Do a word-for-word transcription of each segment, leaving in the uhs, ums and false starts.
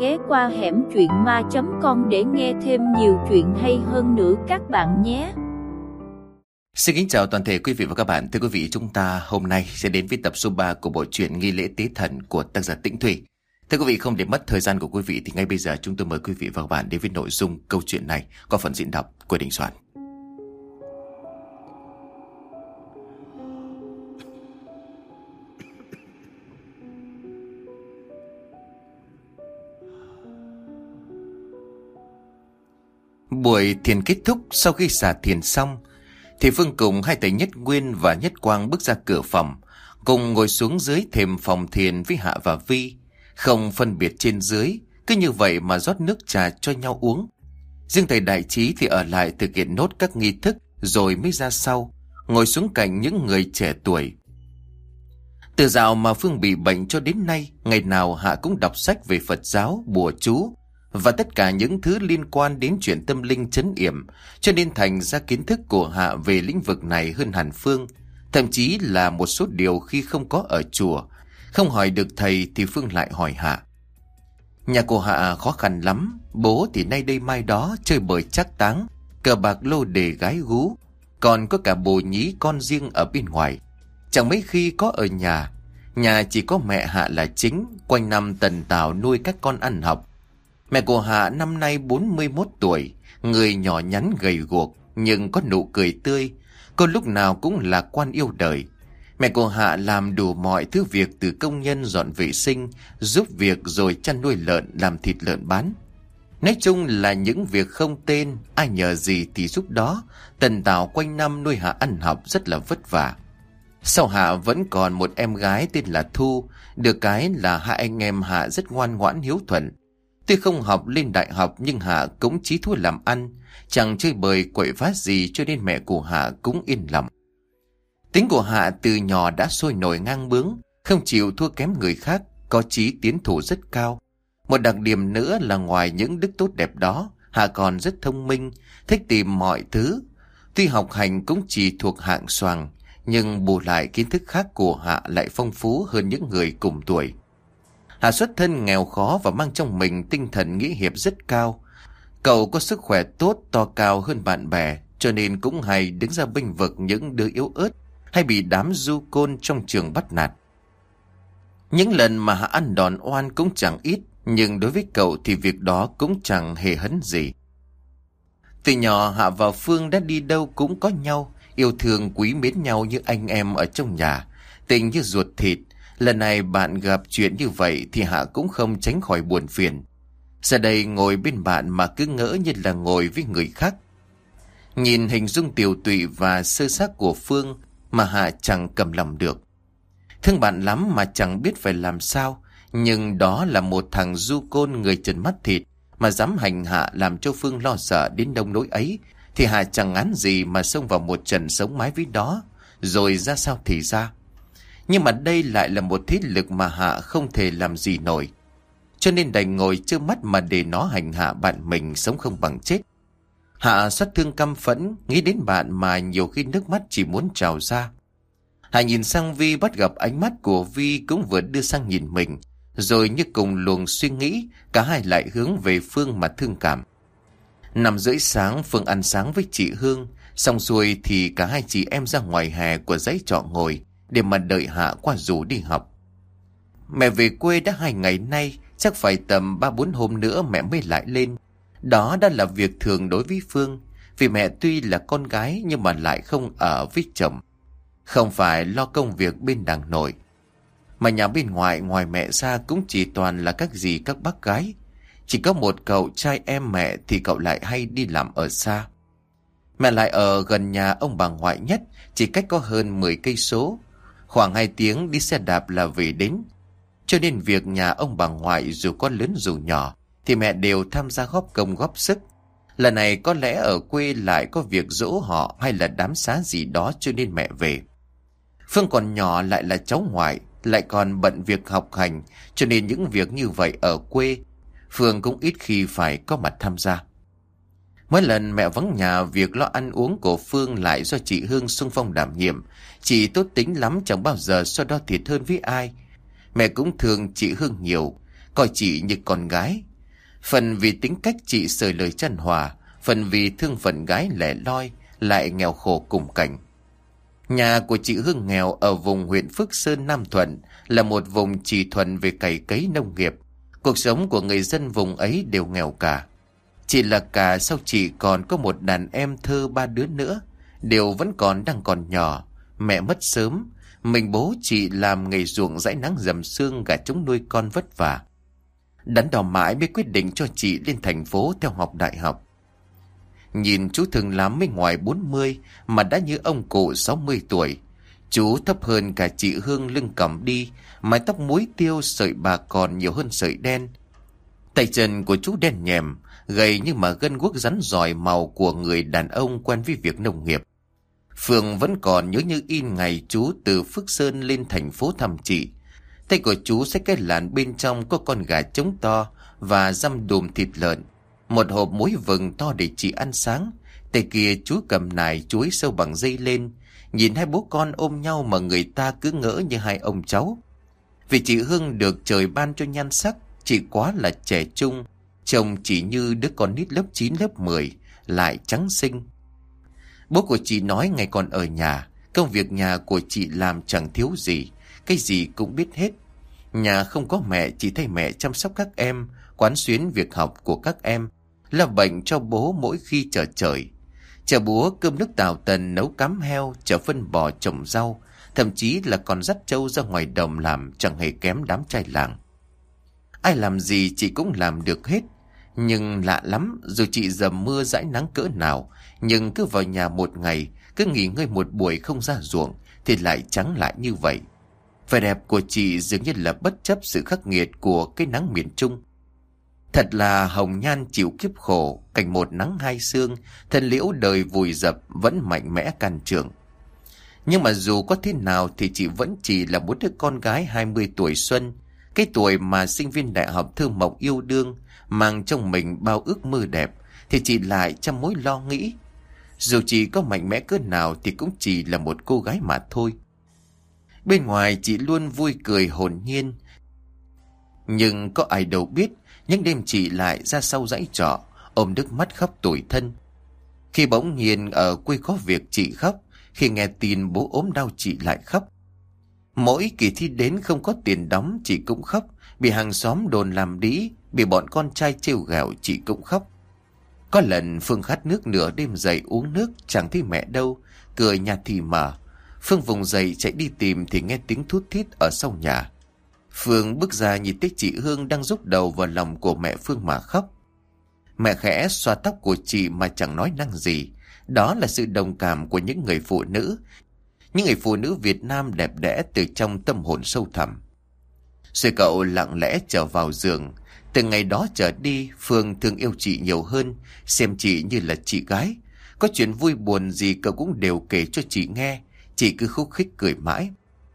ghé qua hẻm truyện ma chấm com để nghe thêm nhiều chuyện hay hơn nữa các bạn nhé. Xin kính chào toàn thể quý vị và các bạn. Thưa quý vị, chúng ta hôm nay sẽ đến với tập số ba của bộ truyện Nghi lễ tế thần của tác giả Tĩnh Thủy. Thưa quý vị, không để mất thời gian của quý vị thì ngay bây giờ chúng tôi mời quý vị và các bạn đến với nội dung câu chuyện này qua phần diễn đọc của Đình Soạn. Buổi thiền kết thúc, sau khi xả thiền xong thì Phương cùng hai thầy Nhất Nguyên và Nhất Quang bước ra cửa phòng, cùng ngồi xuống dưới thềm phòng thiền với Hạ và Vi, không phân biệt trên dưới, cứ như vậy mà rót nước trà cho nhau uống. Riêng thầy Đại Trí thì ở lại thực hiện nốt các nghi thức rồi mới ra sau, ngồi xuống cạnh những người trẻ tuổi. Từ dạo mà Phương bị bệnh cho đến nay, ngày nào Hạ cũng đọc sách về Phật giáo, bùa chú và tất cả những thứ liên quan đến chuyện tâm linh trấn yểm, cho nên thành ra kiến thức của Hạ về lĩnh vực này hơn hẳn Phương. Thậm chí là một số điều khi không có ở chùa, không hỏi được thầy thì Phương lại hỏi Hạ. Nhà của Hạ khó khăn lắm, bố thì nay đây mai đó chơi bời trác táng, cờ bạc lô đề gái gú, còn có cả bồ nhí con riêng ở bên ngoài. Chẳng mấy khi có ở nhà, nhà chỉ có mẹ Hạ là chính, quanh năm tần tảo nuôi các con ăn học. Mẹ của Hạ năm nay bốn mươi mốt tuổi, người nhỏ nhắn gầy guộc nhưng có nụ cười tươi. Cô lúc nào cũng lạc quan yêu đời. Mẹ của Hạ làm đủ mọi thứ việc, từ công nhân dọn vệ sinh, giúp việc rồi chăn nuôi lợn, làm thịt lợn bán. Nói chung là những việc không tên, ai nhờ gì thì giúp đó. Tần tảo quanh năm nuôi Hạ ăn học rất là vất vả. Sau Hạ vẫn còn một em gái tên là Thu, được cái là hai anh em Hạ rất ngoan ngoãn hiếu thuận. Tuy không học lên đại học nhưng Hạ cũng chí thua làm ăn, chẳng chơi bời quậy phá gì, cho nên mẹ của Hạ cũng yên lòng. Tính của Hạ từ nhỏ đã sôi nổi ngang bướng, không chịu thua kém người khác, có chí tiến thủ rất cao. Một đặc điểm nữa là ngoài những đức tốt đẹp đó, Hạ còn rất thông minh, thích tìm mọi thứ. Tuy học hành cũng chỉ thuộc hạng xoàng, nhưng bù lại kiến thức khác của Hạ lại phong phú hơn những người cùng tuổi. Hạ xuất thân nghèo khó và mang trong mình tinh thần nghĩa hiệp rất cao. Cậu có sức khỏe tốt, to cao hơn bạn bè, cho nên cũng hay đứng ra bênh vực những đứa yếu ớt hay bị đám du côn trong trường bắt nạt. Những lần mà Hạ ăn đòn oan cũng chẳng ít, nhưng đối với cậu thì việc đó cũng chẳng hề hấn gì. Từ nhỏ Hạ và Phương đã đi đâu cũng có nhau, yêu thương quý mến nhau như anh em ở trong nhà, tình như ruột thịt. Lần này bạn gặp chuyện như vậy thì Hạ cũng không tránh khỏi buồn phiền. Giờ đây ngồi bên bạn mà cứ ngỡ như là ngồi với người khác. Nhìn hình dung tiều tụy và sơ xác của Phương mà Hạ chẳng cầm lòng được. Thương bạn lắm mà chẳng biết phải làm sao, nhưng đó là một thằng du côn người trần mắt thịt mà dám hành Hạ, làm cho Phương lo sợ đến đông nỗi ấy, thì Hạ chẳng ngán gì mà xông vào một trận sống mái với đó, rồi ra sao thì ra. Nhưng mà đây lại là một thế lực mà Hạ không thể làm gì nổi, cho nên đành ngồi trơ mắt mà để nó hành hạ bạn mình sống không bằng chết. Hạ xót thương căm phẫn, nghĩ đến bạn mà nhiều khi nước mắt chỉ muốn trào ra. Hạ nhìn sang Vi, bắt gặp ánh mắt của Vi cũng vừa đưa sang nhìn mình, rồi như cùng luồng suy nghĩ, cả hai lại hướng về Phương mà thương cảm. Năm rưỡi sáng, Phương ăn sáng với chị Hương, xong xuôi thì cả hai chị em ra ngoài hè của dãy trọ ngồi để mà đợi Hạ qua rủ đi học. Mẹ về quê đã hai ngày nay, chắc phải tầm ba bốn hôm nữa mẹ mới lại lên. Đó đã là việc thường đối với Phương, vì mẹ tuy là con gái nhưng mà lại không ở với chồng, không phải lo công việc bên đàng nội. Mà nhà bên ngoài, ngoài mẹ ra cũng chỉ toàn là các dì các bác gái. Chỉ có một cậu trai em mẹ thì cậu lại hay đi làm ở xa. Mẹ lại ở gần nhà ông bà ngoại nhất, chỉ cách có hơn mười cây số, khoảng hai tiếng đi xe đạp là về đến. Cho nên việc nhà ông bà ngoại dù có lớn dù nhỏ thì mẹ đều tham gia góp công góp sức. Lần này có lẽ ở quê lại có việc dỗ họ hay là đám xá gì đó, cho nên mẹ về. Phương còn nhỏ, lại là cháu ngoại, lại còn bận việc học hành, cho nên những việc như vậy ở quê Phương cũng ít khi phải có mặt tham gia. Mỗi lần mẹ vắng nhà, việc lo ăn uống của Phương lại do chị Hương xung phong đảm nhiệm. Chị tốt tính lắm, chẳng bao giờ so đo thiệt hơn với ai. Mẹ cũng thương chị Hương nhiều, coi chị như con gái. Phần vì tính cách chị sời lời chân hòa, phần vì thương phận gái lẻ loi, lại nghèo khổ cùng cảnh. Nhà của chị Hương nghèo ở vùng huyện Phước Sơn, Nam Thuận, là một vùng chỉ thuần về cày cấy nông nghiệp. Cuộc sống của người dân vùng ấy đều nghèo cả. Chị là cả, sau chị còn có một đàn em thơ ba đứa nữa, đều vẫn còn đang còn nhỏ. Mẹ mất sớm, mình bố chị làm nghề ruộng dãi nắng dầm sương, gà trống nuôi con vất vả. Đắn đo mãi mới quyết định cho chị lên thành phố theo học đại học. Nhìn chú Thường lắm mới ngoài bốn mươi mà đã như ông cụ sáu mươi tuổi. Chú thấp hơn cả chị Hương, lưng còng đi, mái tóc muối tiêu, sợi bạc còn nhiều hơn sợi đen. Tay chân của chú đen nhèm, gầy nhưng mà gân guốc rắn rỏi, màu của người đàn ông quen với việc nông nghiệp. Phương vẫn còn nhớ như in ngày chú từ Phước Sơn lên thành phố thăm chị. Tay của chú xách cái làn, bên trong có con gà trống to và dăm đùm thịt lợn, một hộp muối vừng to để chị ăn sáng. Tay kia chú cầm nải chuối sâu bằng dây lên. Nhìn hai bố con ôm nhau mà người ta cứ ngỡ như hai ông cháu. Vì chị Hương được trời ban cho nhan sắc, chị quá là trẻ trung, trông chỉ như đứa con nít lớp chín lớp mười, lại trắng xinh. Bố của chị nói ngày còn ở nhà, công việc nhà của chị làm chẳng thiếu gì, cái gì cũng biết hết. Nhà không có mẹ, chỉ thay mẹ chăm sóc các em, quán xuyến việc học của các em, là bệnh cho bố mỗi khi chờ trời. Chở búa, cơm nước tào tần, nấu cám heo, chở phân bò, trồng rau, thậm chí là còn dắt trâu ra ngoài đồng làm, chẳng hề kém đám trai làng. Ai làm gì chị cũng làm được hết. Nhưng lạ lắm, dù chị dầm mưa dãi nắng cỡ nào, nhưng cứ vào nhà một ngày, cứ nghỉ ngơi một buổi không ra ruộng, thì lại trắng lại như vậy. Vẻ đẹp của chị dường như là bất chấp sự khắc nghiệt của cái nắng miền Trung. Thật là hồng nhan chịu kiếp khổ, cảnh một nắng hai sương, thân liễu đời vùi dập, vẫn mạnh mẽ can trường. Nhưng mà dù có thế nào thì chị vẫn chỉ là một đứa con gái hai mươi tuổi xuân, cái tuổi mà sinh viên đại học thơ mộng yêu đương, mang trong mình bao ước mơ đẹp, thì chị lại trăm mối lo nghĩ. Dù chị có mạnh mẽ cỡ nào thì cũng chỉ là một cô gái mà thôi. Bên ngoài chị luôn vui cười hồn nhiên, nhưng có ai đâu biết những đêm chị lại ra sau dãy trọ, ôm nước mắt khóc tủi thân. Khi bỗng nhiên ở quê có việc chị khóc, khi nghe tin bố ốm đau chị lại khóc. Mỗi kỳ thi đến không có tiền đóng chị cũng khóc, bị hàng xóm đồn làm đĩ, bị bọn con trai trêu ghẹo chị cũng khóc. Có lần Phương khát nước nửa đêm dậy uống nước, chẳng thấy mẹ đâu, cửa nhà thì mở. Phương vùng dậy chạy đi tìm thì nghe tiếng thút thít ở sau nhà. Phương bước ra nhìn thấy chị Hương đang rúc đầu vào lòng của mẹ Phương mà khóc. Mẹ khẽ xoa tóc của chị mà chẳng nói năng gì. Đó là sự đồng cảm của những người phụ nữ, những người phụ nữ Việt Nam đẹp đẽ từ trong tâm hồn sâu thẳm. Rồi cậu lặng lẽ trở vào giường. Từ ngày đó trở đi, Phương thương yêu chị nhiều hơn, xem chị như là chị gái. Có chuyện vui buồn gì cậu cũng đều kể cho chị nghe, chị cứ khúc khích cười mãi.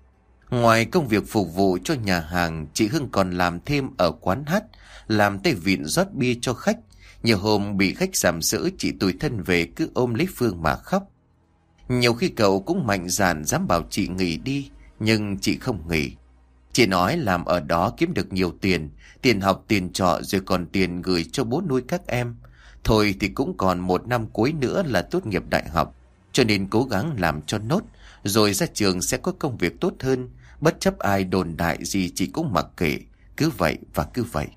Ngoài công việc phục vụ cho nhà hàng, chị Hương còn làm thêm ở quán hát, làm tay vịn rót bia cho khách. Nhiều hôm bị khách sàm sỡ, chị tủi thân về cứ ôm lấy Phương mà khóc. Nhiều khi cậu cũng mạnh dạn dám bảo chị nghỉ đi, nhưng chị không nghỉ. Chị nói làm ở đó kiếm được nhiều tiền, tiền học, tiền trọ, rồi còn tiền gửi cho bố nuôi các em. Thôi thì cũng còn một năm cuối nữa là tốt nghiệp đại học, cho nên cố gắng làm cho nốt, rồi ra trường sẽ có công việc tốt hơn. Bất chấp ai đồn đại gì chị cũng mặc kệ, cứ vậy và cứ vậy.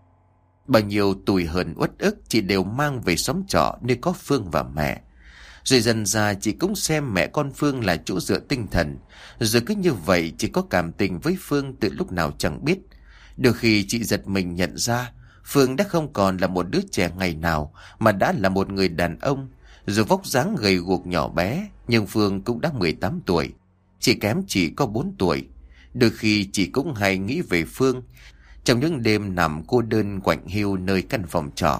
Bao nhiêu tủi hờn uất ức chị đều mang về xóm trọ nơi có Phương và mẹ. Rồi dần ra chị cũng xem mẹ con Phương là chỗ dựa tinh thần. Rồi cứ như vậy chị có cảm tình với Phương từ lúc nào chẳng biết. Đôi khi chị giật mình nhận ra Phương đã không còn là một đứa trẻ ngày nào, mà đã là một người đàn ông. Dù vóc dáng gầy guộc nhỏ bé, nhưng Phương cũng đã mười tám tuổi. Chị kém chỉ có bốn tuổi. Đôi khi chị cũng hay nghĩ về Phương trong những đêm nằm cô đơn quạnh hiu nơi căn phòng trọ.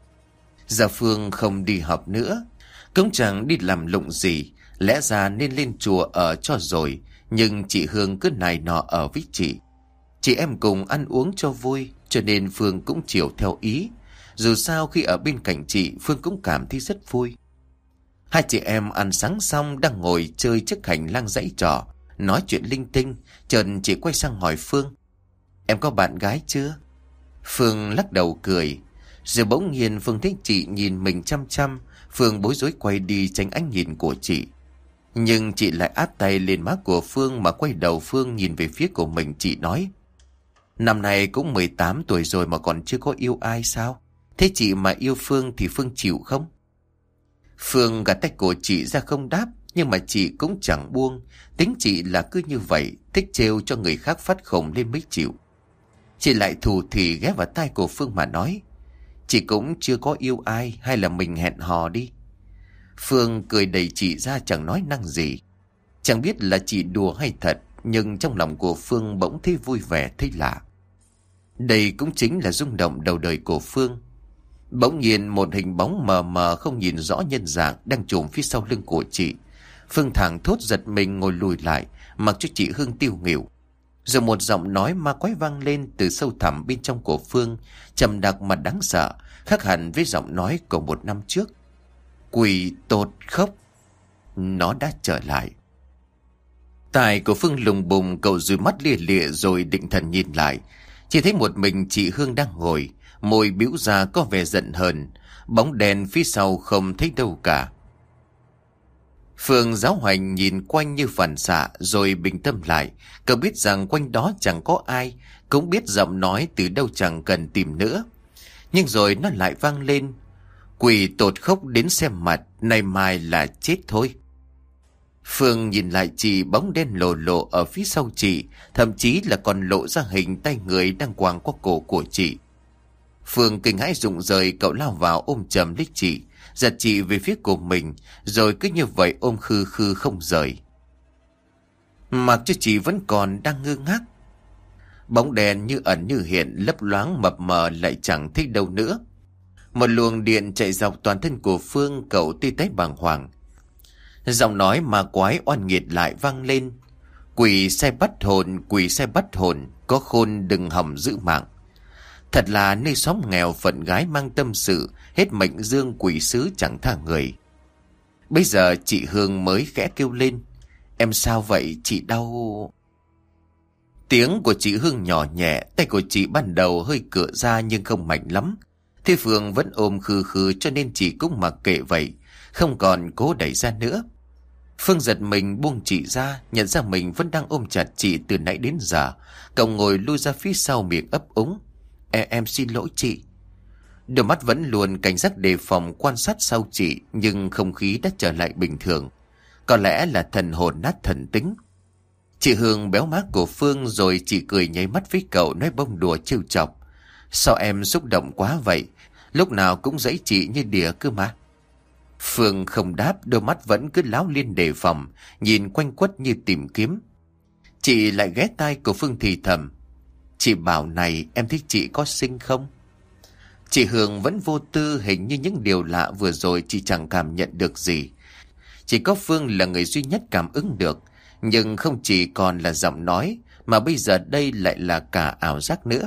Giờ Phương không đi học nữa, cũng chẳng đi làm lụng gì, lẽ ra nên lên chùa ở cho rồi, nhưng chị Hương cứ này nọ ở với chị. Chị em cùng ăn uống cho vui, cho nên Phương cũng chiều theo ý. Dù sao khi ở bên cạnh chị, Phương cũng cảm thấy rất vui. Hai chị em ăn sáng xong đang ngồi chơi trước hành lang dãy trọ, nói chuyện linh tinh. Chợt chị quay sang hỏi Phương: "Em có bạn gái chưa?" Phương lắc đầu cười. Rồi bỗng nhiên Phương thấy chị nhìn mình chăm chăm. Phương bối rối quay đi tránh ánh nhìn của chị. Nhưng chị lại áp tay lên má của Phương mà quay đầu Phương nhìn về phía của mình. Chị nói: Năm nay cũng mười tám tuổi rồi mà còn chưa có yêu ai sao? Thế chị mà yêu Phương thì Phương chịu không? Phương gạt tay của chị ra không đáp. Nhưng mà chị cũng chẳng buông. Tính chị là cứ như vậy, thích trêu cho người khác phát khùng lên mới chịu. Chị lại thù thì ghé vào tai của Phương mà nói: Chị cũng chưa có yêu ai, hay là mình hẹn hò đi. Phương cười đẩy chị ra chẳng nói năng gì. Chẳng biết là chị đùa hay thật, nhưng trong lòng của Phương bỗng thấy vui vẻ, thấy lạ. Đây cũng chính là rung động đầu đời của Phương. Bỗng nhiên một hình bóng mờ mờ không nhìn rõ nhân dạng đang trồm phía sau lưng của chị. Phương thảng thốt giật mình ngồi lùi lại, mặc cho chị Hương tiêu nghỉu. Rồi một giọng nói ma quái vang lên từ sâu thẳm bên trong của Phương, trầm đặc mà đáng sợ, khác hẳn với giọng nói của một năm trước. Quỷ tột khóc, nó đã trở lại. Tai của Phương lùng bùng, cậu dụi mắt lia lịa rồi định thần nhìn lại. Chỉ thấy một mình chị Hương đang ngồi, môi bĩu ra có vẻ giận hờn, bóng đèn phía sau không thấy đâu cả. Phương giáo hoành nhìn quanh như phản xạ rồi bình tâm lại. Cậu biết rằng quanh đó chẳng có ai, cũng biết giọng nói từ đâu chẳng cần tìm nữa. Nhưng rồi nó lại vang lên: Quỷ tột khóc đến xem mặt, nay mai là chết thôi. Phương nhìn lại chị, bóng đen lồ lộ ở phía sau chị, thậm chí là còn lộ ra hình tay người đang quàng qua cổ của chị. Phương kinh hãi rụng rời, cậu lao vào ôm chầm lấy chị, giật chị về phía của mình, rồi cứ như vậy ôm khư khư không rời. Mặc cho chị vẫn còn đang ngơ ngác. Bóng đèn như ẩn như hiện, lấp loáng mập mờ lại chẳng thấy đâu nữa. Một luồng điện chạy dọc toàn thân của Phương, cậu tê tái bàng hoàng. Giọng nói ma quái oan nghiệt lại vang lên: Quỷ sai bắt hồn, quỷ sai bắt hồn, có khôn đừng hòng giữ mạng. Thật là nơi xóm nghèo phận gái mang tâm sự, hết mệnh dương quỷ sứ chẳng tha người. Bây giờ chị Hương mới khẽ kêu lên: Em sao vậy, chị đau... Tiếng của chị Hương nhỏ nhẹ, tay của chị ban đầu hơi cựa ra nhưng không mạnh lắm. Thế Phương vẫn ôm khư khư cho nên chị cũng mặc kệ vậy, không còn cố đẩy ra nữa. Phương giật mình buông chị ra, nhận ra mình vẫn đang ôm chặt chị từ nãy đến giờ. Cậu ngồi lui ra phía sau miệng ấp úng: Em, em xin lỗi chị. Đôi mắt vẫn luôn cảnh giác đề phòng quan sát sau chị, nhưng không khí đã trở lại bình thường. Có lẽ là thần hồn nát thần tính. Chị Hương béo má của Phương rồi chị cười nháy mắt với cậu, nói bông đùa trêu chọc: Sao em xúc động quá vậy, lúc nào cũng giãy chị như đỉa cơ mà. Phương không đáp, đôi mắt vẫn cứ láo liên đề phòng, nhìn quanh quất như tìm kiếm. Chị lại ghé tai của Phương thì thầm: Chị bảo này, em thích chị có xinh không? Chị Hương vẫn vô tư, hình như những điều lạ vừa rồi chị chẳng cảm nhận được gì. Chỉ có Phương là người duy nhất cảm ứng được, nhưng không chỉ còn là giọng nói, mà bây giờ đây lại là cả ảo giác nữa.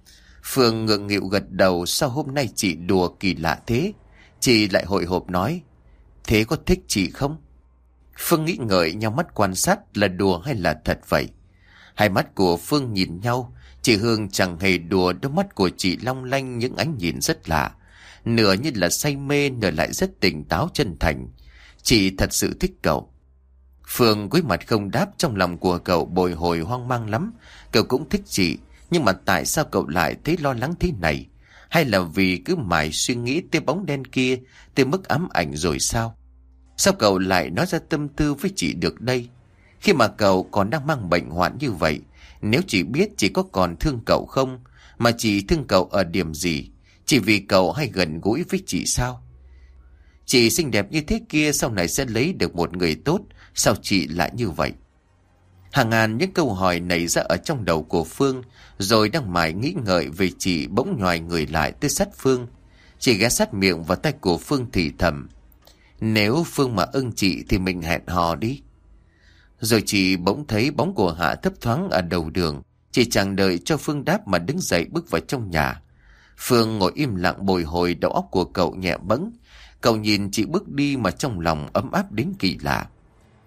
Phương ngượng nghịu gật đầu, sao hôm nay chị đùa kỳ lạ thế? Chị lại hồi hộp nói: Thế có thích chị không? Phương nghĩ ngợi nhau mắt quan sát là đùa hay là thật vậy. Hai mắt của Phương nhìn nhau. Chị Hương chẳng hề đùa, đôi mắt của chị long lanh những ánh nhìn rất lạ, nửa như là say mê, nửa lại rất tỉnh táo chân thành. Chị thật sự thích cậu. Phương cúi mặt không đáp, trong lòng của cậu bồi hồi hoang mang lắm. Cậu cũng thích chị, nhưng mà tại sao cậu lại thấy lo lắng thế này? Hay là vì cứ mãi suy nghĩ tới bóng đen kia, tới mức ám ảnh rồi sao? Sao cậu lại nói ra tâm tư với chị được đây? Khi mà cậu còn đang mang bệnh hoạn như vậy, nếu chị biết chị có còn thương cậu không? Mà chị thương cậu ở điểm gì? Chỉ vì cậu hay gần gũi với chị sao? Chị xinh đẹp như thế kia sau này sẽ lấy được một người tốt, sao chị lại như vậy? Hàng ngàn những câu hỏi nảy ra ở trong đầu của Phương, rồi đang mải nghĩ ngợi về chị bỗng nhoài người lại tới sát Phương. Chị ghé sát miệng vào tay của Phương thì thầm: Nếu Phương mà ưng chị thì mình hẹn hò đi. Rồi chị bỗng thấy bóng của Hạ thấp thoáng ở đầu đường. Chị chẳng đợi cho Phương đáp mà đứng dậy bước vào trong nhà. Phương ngồi im lặng bồi hồi, đầu óc của cậu nhẹ bẫng. Cậu nhìn chị bước đi mà trong lòng ấm áp đến kỳ lạ.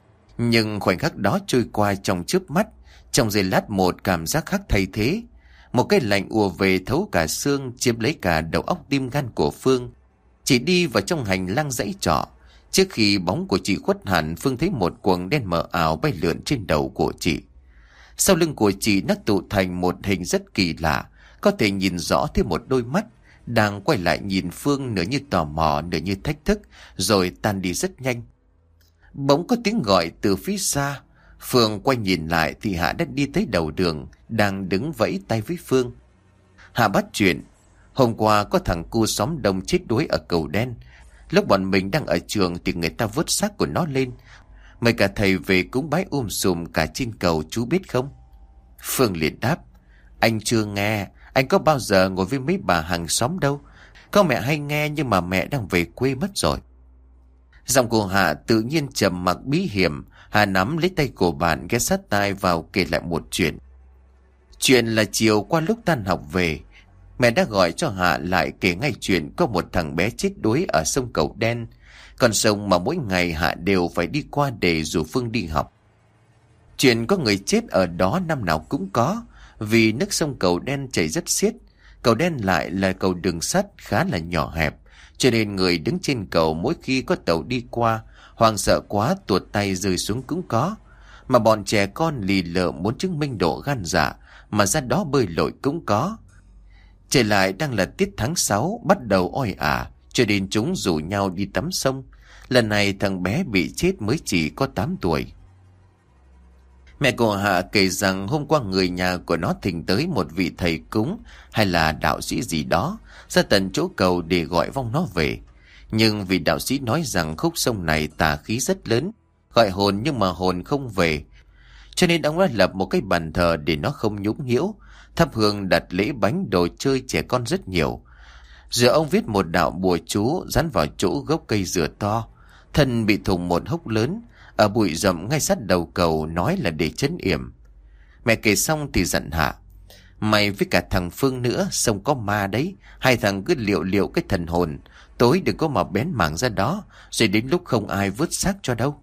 Nhưng khoảnh khắc đó trôi qua trong chớp mắt, trong giây lát một cảm giác khác thay thế. Một cái lạnh ùa về thấu cả xương, chiếm lấy cả đầu óc tim gan của Phương. Chị đi vào trong hành lang dãy trọ. Trước khi bóng của chị khuất hẳn, Phương thấy một quầng đen mờ ảo bay lượn trên đầu của chị. Sau lưng của chị nó tụ thành một hình rất kỳ lạ, có thể nhìn rõ thêm một đôi mắt đang quay lại nhìn Phương, nửa như tò mò nửa như thách thức, rồi tan đi rất nhanh. Bỗng có tiếng gọi từ phía xa. Phương quay nhìn lại thì Hạ đã đi tới đầu đường, đang đứng vẫy tay với Phương. Hạ bắt chuyện: hôm qua có thằng cu xóm đông chết đuối ở cầu đen. Lúc bọn mình đang ở trường thì người ta vớt xác của nó lên. Mời cả thầy về cúng bái um sùm cả trên cầu, chú biết không? Phương liền đáp: anh chưa nghe. Anh có bao giờ ngồi với mấy bà hàng xóm đâu. Có mẹ hay nghe nhưng mà mẹ đang về quê mất rồi. Giọng của Hạ tự nhiên trầm mặc bí hiểm. Hạ nắm lấy tay của bạn, ghé sát tai vào kể lại một chuyện. Chuyện là chiều qua lúc tan học về, mẹ đã gọi cho Hạ lại kể ngay chuyện có một thằng bé chết đuối ở sông Cầu Đen, con sông mà mỗi ngày Hạ đều phải đi qua để rủ Phương đi học. Chuyện có người chết ở đó năm nào cũng có, vì nước sông Cầu Đen chảy rất xiết. Cầu Đen lại là cầu đường sắt khá là nhỏ hẹp, cho nên người đứng trên cầu mỗi khi có tàu đi qua, hoảng sợ quá tuột tay rơi xuống cũng có. Mà bọn trẻ con lì lợ muốn chứng minh độ gan dạ mà ra đó bơi lội cũng có. Trời lại đang là tiết tháng sáu, bắt đầu oi ả, cho nên chúng rủ nhau đi tắm sông. Lần này thằng bé bị chết mới chỉ có tám tuổi. Mẹ của Hạ kể rằng hôm qua người nhà của nó thỉnh tới một vị thầy cúng hay là đạo sĩ gì đó ra tận chỗ cầu để gọi vong nó về. Nhưng vì đạo sĩ nói rằng khúc sông này tà khí rất lớn, gọi hồn nhưng mà hồn không về, cho nên ông đã lập một cái bàn thờ để nó không nhũng nhiễu, thắp hương đặt lễ bánh đồ chơi trẻ con rất nhiều. Rồi ông viết một đạo bùa chú dán vào chỗ gốc cây dừa to, thân bị thủng một hốc lớn ở bụi rậm ngay sát đầu cầu, nói là để trấn yểm. Mẹ kể xong thì dặn Hạ: mày với cả thằng Phương nữa, sông có ma đấy, hai thằng cứ liệu liệu cái thần hồn, tối đừng có mà bén mảng ra đó, rồi đến lúc không ai vớt xác cho đâu.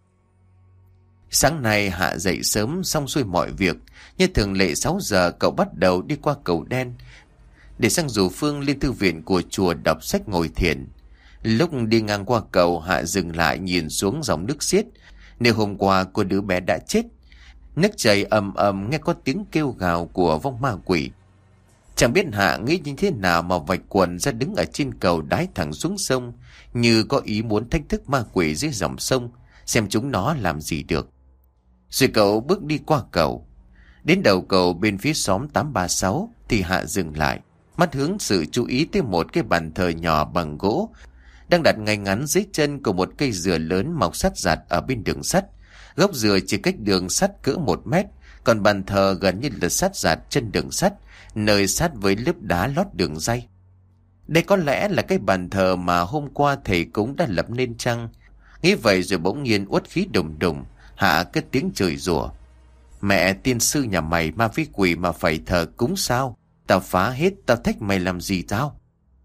Sáng nay Hạ dậy sớm xong xuôi mọi việc, như thường lệ sáu giờ cậu bắt đầu đi qua cầu đen để sang rủ Phương lên thư viện của chùa đọc sách ngồi thiền. Lúc đi ngang qua cầu, Hạ dừng lại nhìn xuống dòng nước xiết, nơi hôm qua của đứa bé đã chết. Nước chảy ầm ầm, nghe có tiếng kêu gào của vong ma quỷ. Chẳng biết Hạ nghĩ như thế nào mà vạch quần ra đứng ở trên cầu đái thẳng xuống sông, như có ý muốn thách thức ma quỷ dưới dòng sông, xem chúng nó làm gì được. Rồi cậu bước đi qua cầu. Đến đầu cầu bên phía xóm tám ba sáu thì Hạ dừng lại, mắt hướng sự chú ý tới một cái bàn thờ nhỏ bằng gỗ đang đặt ngay ngắn dưới chân của một cây dừa lớn mọc sát rạt ở bên đường sắt. Gốc dừa chỉ cách đường sắt cỡ một mét, còn bàn thờ gần như là sát rạt chân đường sắt, nơi sát với lớp đá lót đường ray. Đây có lẽ là cái bàn thờ mà hôm qua thầy cúng đã lập nên chăng? Nghĩ vậy rồi bỗng nhiên uất khí đùng đùng, Hạ cất tiếng chửi rủa: mẹ tiên sư nhà mày ma với quỷ mà phải thờ cúng sao? Tao phá hết, tao thách mày làm gì tao?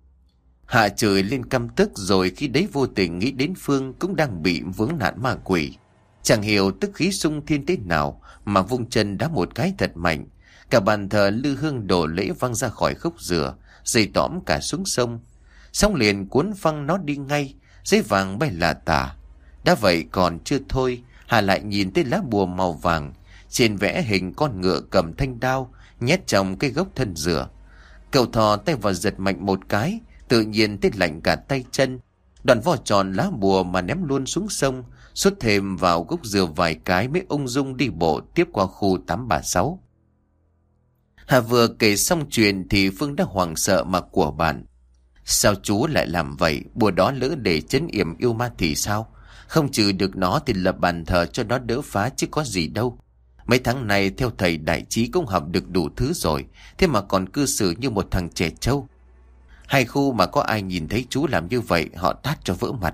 Hạ chửi lên căm tức, rồi khi đấy vô tình nghĩ đến Phương cũng đang bị vướng nạn ma quỷ. Chẳng hiểu tức khí xung thiên thế nào mà vung chân đá một cái thật mạnh. Cả bàn thờ lư hương đổ lễ văng ra khỏi khúc dừa, dây tõm cả xuống sông. Xong liền cuốn phăng nó đi ngay, giấy vàng bay là tả. Đã vậy còn chưa thôi, Hà lại nhìn thấy lá bùa màu vàng, trên vẽ hình con ngựa cầm thanh đao nhét trong cái gốc thân dừa. Cậu thò tay vào giật mạnh một cái, tự nhiên thấy lạnh cả tay chân. Đoạn vò tròn lá bùa mà ném luôn xuống sông, sút thêm vào gốc dừa vài cái mới ung dung đi bộ tiếp qua khu tám ba sáu. Hà vừa kể xong chuyện thì Phương đã hoảng sợ mà của bạn: sao chú lại làm vậy? Bùa đó lỡ để trấn yểm yêu ma thì sao? Không trừ được nó thì lập bàn thờ cho nó đỡ phá chứ có gì đâu. Mấy tháng này theo thầy đại trí cũng học được đủ thứ rồi, thế mà còn cư xử như một thằng trẻ trâu. Hai khu mà có ai nhìn thấy chú làm như vậy, họ tát cho vỡ mặt.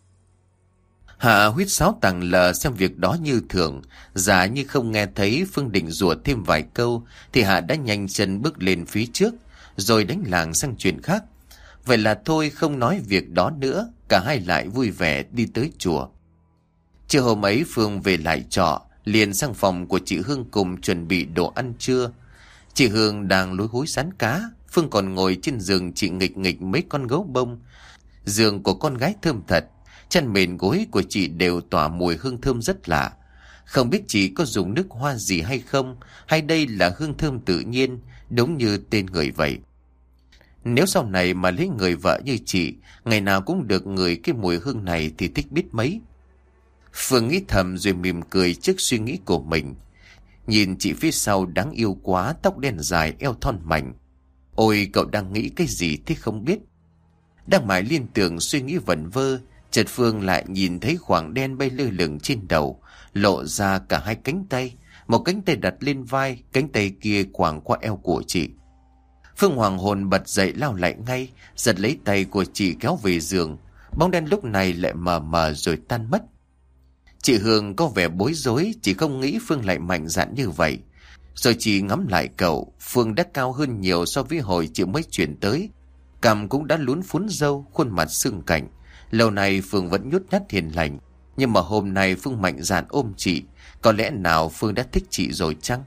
Hạ huýt sáo tàng lờ xem việc đó như thường, giả như không nghe thấy. Phương định rủa thêm vài câu thì Hạ đã nhanh chân bước lên phía trước, rồi đánh làng sang chuyện khác. Vậy là thôi không nói việc đó nữa, cả hai lại vui vẻ đi tới chùa. Chiều hôm ấy Phương về lại trọ, liền sang phòng của chị Hương cùng chuẩn bị đồ ăn trưa. Chị Hương đang lúi húi sán cá, Phương còn ngồi trên giường chị nghịch nghịch mấy con gấu bông. Giường của con gái thơm thật, chăn mền gối của chị đều tỏa mùi hương thơm rất lạ. Không biết chị có dùng nước hoa gì hay không, hay đây là hương thơm tự nhiên, đúng như tên người vậy. Nếu sau này mà lấy người vợ như chị, ngày nào cũng được ngửi cái mùi hương này thì thích biết mấy. Phương nghĩ thầm rồi mỉm cười trước suy nghĩ của mình. Nhìn chị phía sau đáng yêu quá, tóc đen dài, eo thon mảnh. Ôi, cậu đang nghĩ cái gì thế không biết. Đang mải liên tưởng suy nghĩ vẩn vơ, chợt Phương lại nhìn thấy khoảng đen bay lơ lửng trên đầu, lộ ra cả hai cánh tay. Một cánh tay đặt lên vai, cánh tay kia quàng qua eo của chị. Phương hoàng hồn bật dậy lao lại ngay, giật lấy tay của chị kéo về giường. Bóng đen lúc này lại mờ mờ rồi tan mất. Chị Hương có vẻ bối rối, chỉ không nghĩ Phương lại mạnh dạn như vậy. Rồi chị ngắm lại cậu, Phương đã cao hơn nhiều so với hồi chị mới chuyển tới. Cằm cũng đã lún phún râu, khuôn mặt sưng cảnh. Lâu nay Phương vẫn nhút nhát hiền lành, nhưng mà hôm nay Phương mạnh dạn ôm chị. Có lẽ nào Phương đã thích chị rồi chăng?